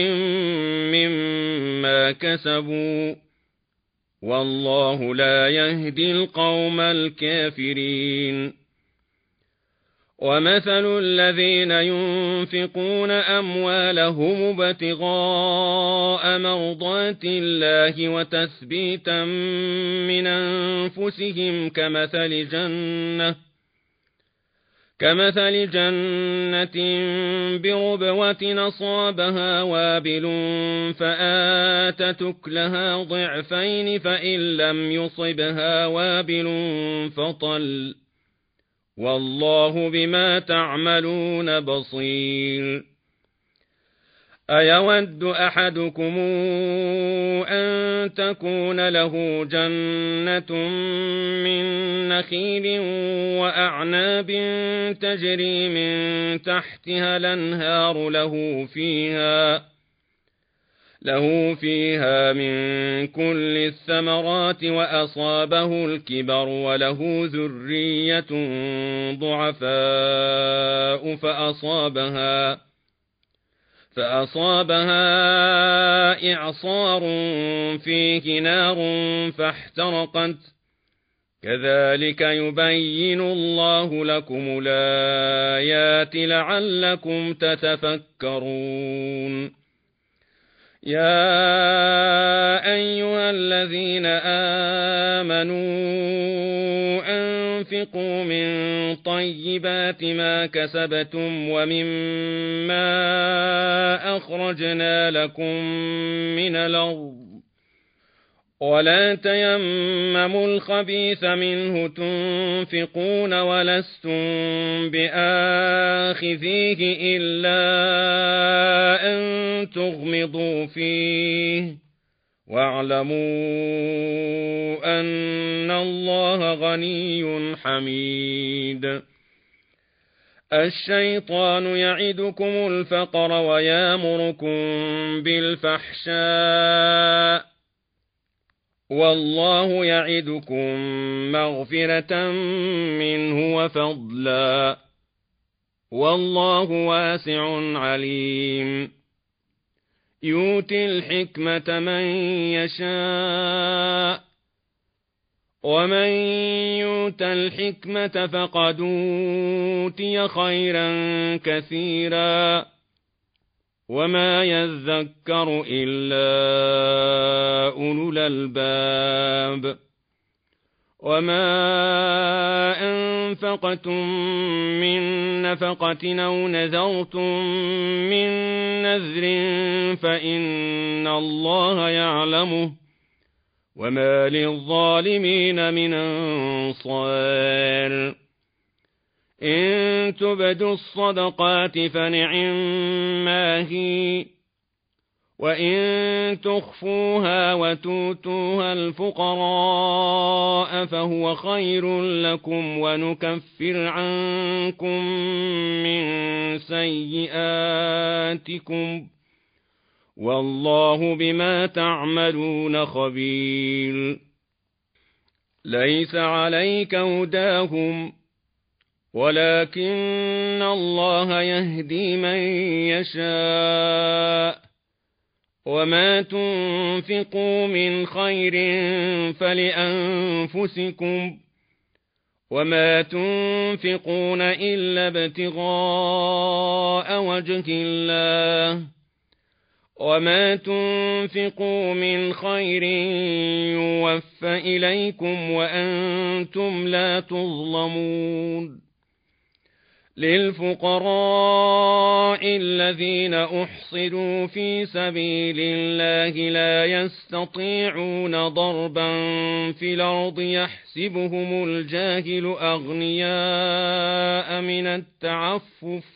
S1: مما كسبوا والله لا يهدي القوم الكافرين. ومثل الذين ينفقون أموالهم ابتغاء مرضات الله وتثبيتا من أنفسهم كمثل جنة بربوة أصابها وابل فآتت أكلها ضعفين فإن لم يصبها وابل فطل والله بما تعملون بصير. أيود أحدكم أن تكون له جنة من نخيل وأعناب تجري من تحتها الأنهار له فيها من كل الثمرات وأصابه الكبر وله ذرية ضعفاء فأصابها إعصار فيه نار فاحترقت كذلك يبين الله لكم الآيات لعلكم تتفكرون. يا أيها الذين آمنوا أنفقوا من طيبات ما كسبتم ومما أخرجنا لكم من الأرض ولا تيمموا الخبيث منه تنفقون ولستم بآخذيه إلا أن تغمضوا فيه واعلموا أن الله غني حميد. الشيطان يعدكم الفقر ويأمركم بالفحشاء والله يعدكم مغفرة منه وفضلا والله واسع عليم يؤتي الحكمة من يشاء ومن يؤت الحكمة فقد أوتي خيرا كثيرا وما يذكر إلا أولو الألباب وما أنفقتم من نفقة أو نذرتم من نذر فإن الله يعلمه وما للظالمين من أنصار إن تبدوا الصدقات فنعما هي وإن تخفوها وتؤتوها الفقراء فهو خير لكم ونكفر عنكم من سيئاتكم والله بما تعملون خبير ليس عليك هداهم ولكن الله يهدي من يشاء وما تنفقوا من خير فلأنفسكم وما تنفقون إلا ابتغاء وجه الله وما تنفقوا من خير يوفى إليكم وأنتم لا تظلمون للفقراء الذين أحصروا في سبيل الله لا يستطيعون ضربا في الأرض يحسبهم الجاهل أغنياء من التعفف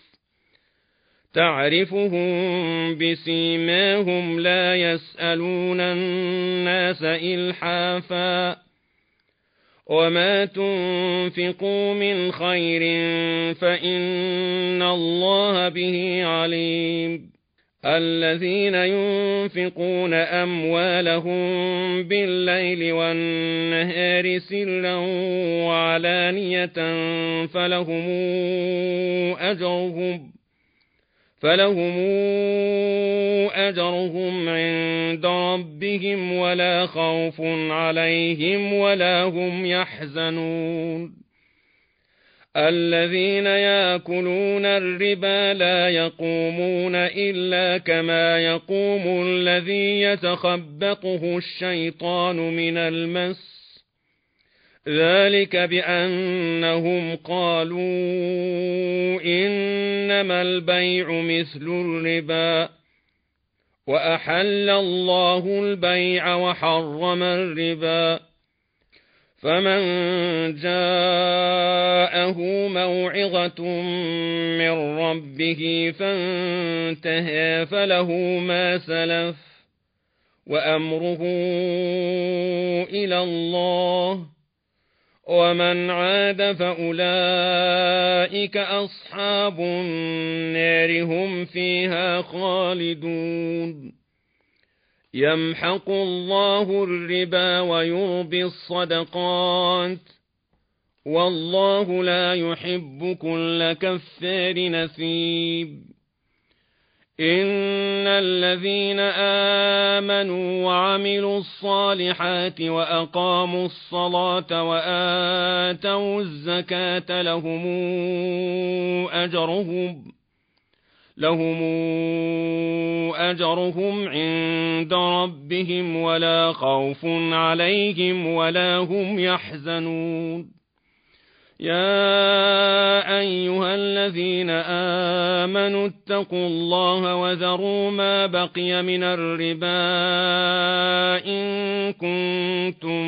S1: تعرفهم بسيماهم لا يسألون الناس إلحافا وما تنفقوا من خير فإن الله به عليم الذين ينفقون أموالهم بالليل والنهار سرا وعلانية فلهم أجرهم عند ربهم ولا خوف عليهم ولا هم يحزنون الذين يأكلون الربا لا يقومون إلا كما يقوم الذي يتخبطه الشيطان من المس ذلك بأنهم قالوا إنما البيع مثل الربا وأحل الله البيع وحرم الربا فمن جاءه موعظة من ربه فانتهى فله ما سلف وأمره إلى الله ومن عاد فأولئك أصحاب النار هم فيها خالدون يمحق الله الربا ويربي الصدقات والله لا يحب كل كفار نثيب إن الذين آمنوا وعملوا الصالحات وأقاموا الصلاة وآتوا الزكاة لهم أجرهم عند ربهم ولا خوف عليهم ولا هم يحزنون يا أيها الذين آمنوا اتقوا الله وذروا ما بقي من الربا إن كنتم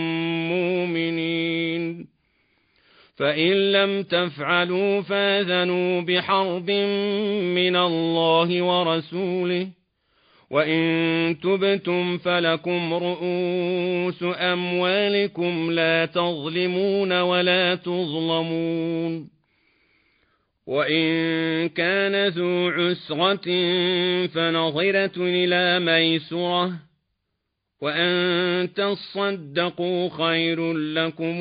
S1: مؤمنين فإن لم تفعلوا فاذنوا بحرب من الله ورسوله وإن تبتم فلكم رؤوس أموالكم لا تظلمون ولا تظلمون وإن كان ذو عسرة فنظرة إلى ميسرة وأن تصدقوا خير لكم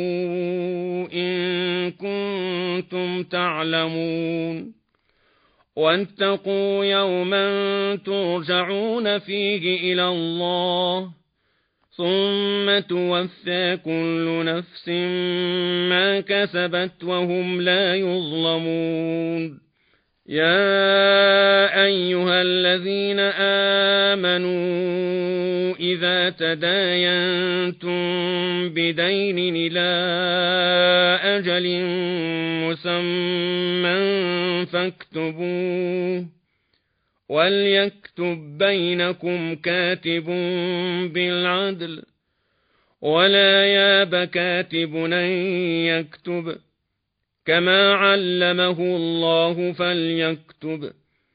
S1: إن كنتم تعلمون واتقوا يوما ترجعون فيه إلى الله ثم توفى كل نفس ما كسبت وهم لا يظلمون يا أيها الذين آمنوا إذا تداينتم بدين إلى أجل مسمى فاكتبوه وليكتب بينكم كاتب بالعدل ولا ياب كاتب أن يكتب كما علمه الله فليكتب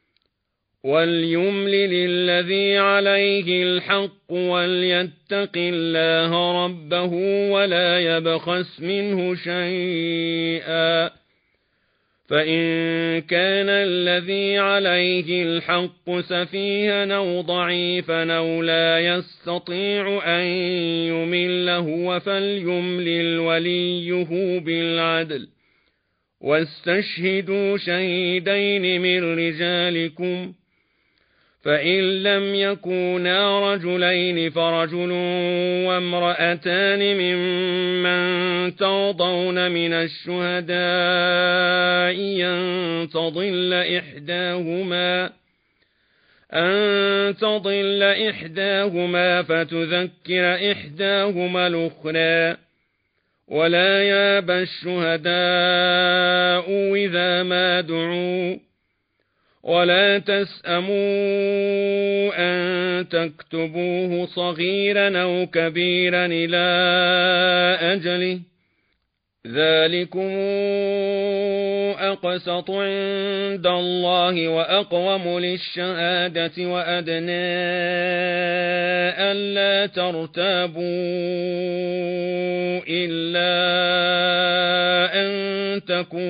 S1: وليملل الذي عليه الحق وليتق الله ربه ولا يبخس منه شيئا فإن كان الذي عليه الحق سفيها أو ضعيفا أو لا يستطيع أن يمل هو فليملل وليه بالعدل واستشهدوا شهيدين من رجالكم فإن لم يكونا رجلين فرجل وامرأتان ممن ترضون من الشهداء أن تضل إحداهما فتذكر إحداهما الأخرى ولا ياب الشهداء إذا ما دعوا ولا تسأموا أن تكتبوه صغيرا أو كبيرا إلى أجله ذلكم أقسط عند الله وأقوم للشهادة وأدنى ألا ترتابوا إلا أن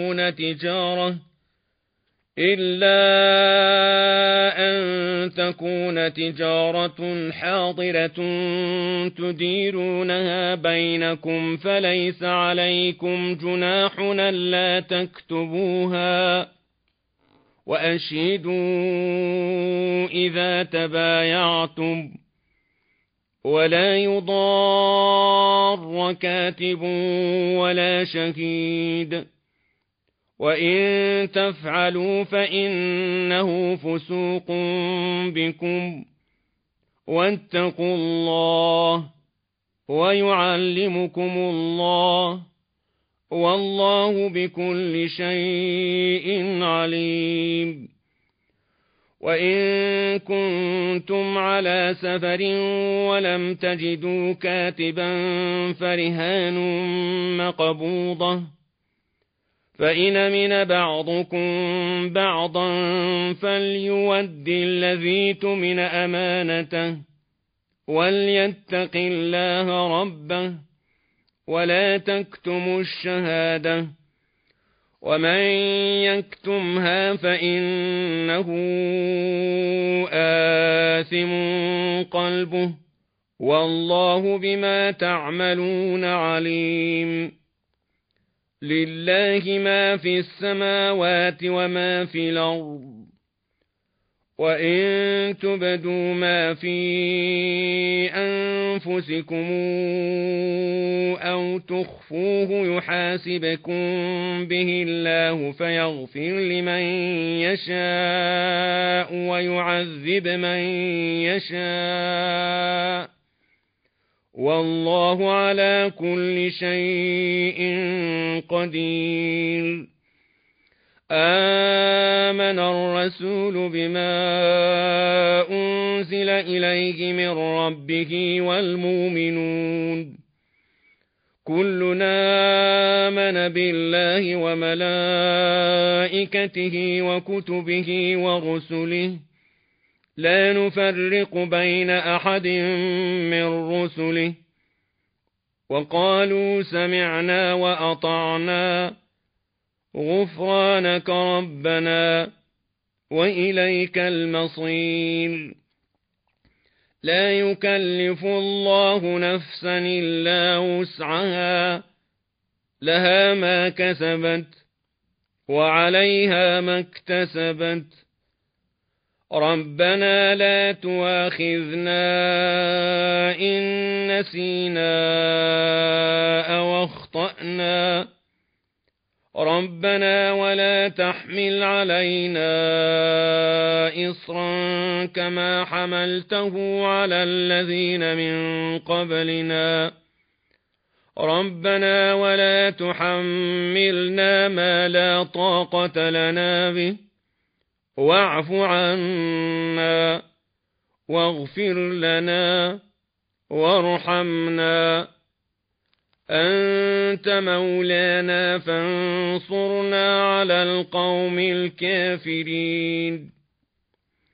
S1: تكون تجارة حاضرة تديرونها بينكم فليس عليكم جناح ألا تكتبوها وأشهدوا إذا تبايعتم ولا يضار كاتب ولا شهيد وإن تفعلوا فإنه فسوق بكم واتقوا الله ويعلمكم الله والله بكل شيء عليم وإن كنتم على سفر ولم تجدوا كاتبا فرهان مقبوضة فإن أمن بعضكم بعضا فليؤد الذي اؤتمن أمانته وليتق الله ربه ولا تكتموا الشهادة ومن يكتمها فإنه آثم قلبه والله بما تعملون عليم لله ما في السماوات وما في الأرض وإن تبدوا ما في أنفسكم أو تخفوه يحاسبكم به الله فيغفر لمن يشاء ويعذب من يشاء والله على كل شيء قدير آمن الرسول بما أنزل إليه من ربه والمؤمنون كلنا آمن بالله وملائكته وكتبه ورسله لا نفرق بين أحد من رسله وقالوا سمعنا وأطعنا غفرانك ربنا وإليك المصير لا يكلف الله نفسا إلا وسعها، لها ما كسبت وعليها ما اكتسبت. ربنا لا تؤاخذنا إن نسينا أو أخطأنا، ربنا ولا تحمل علينا إصرا كما حملته على الذين من قبلنا، ربنا ولا تحملنا ما لا طاقة لنا به، واعف عنا واغفر لنا وارحمنا، أنت مولانا فانصرنا على القوم الكافرين.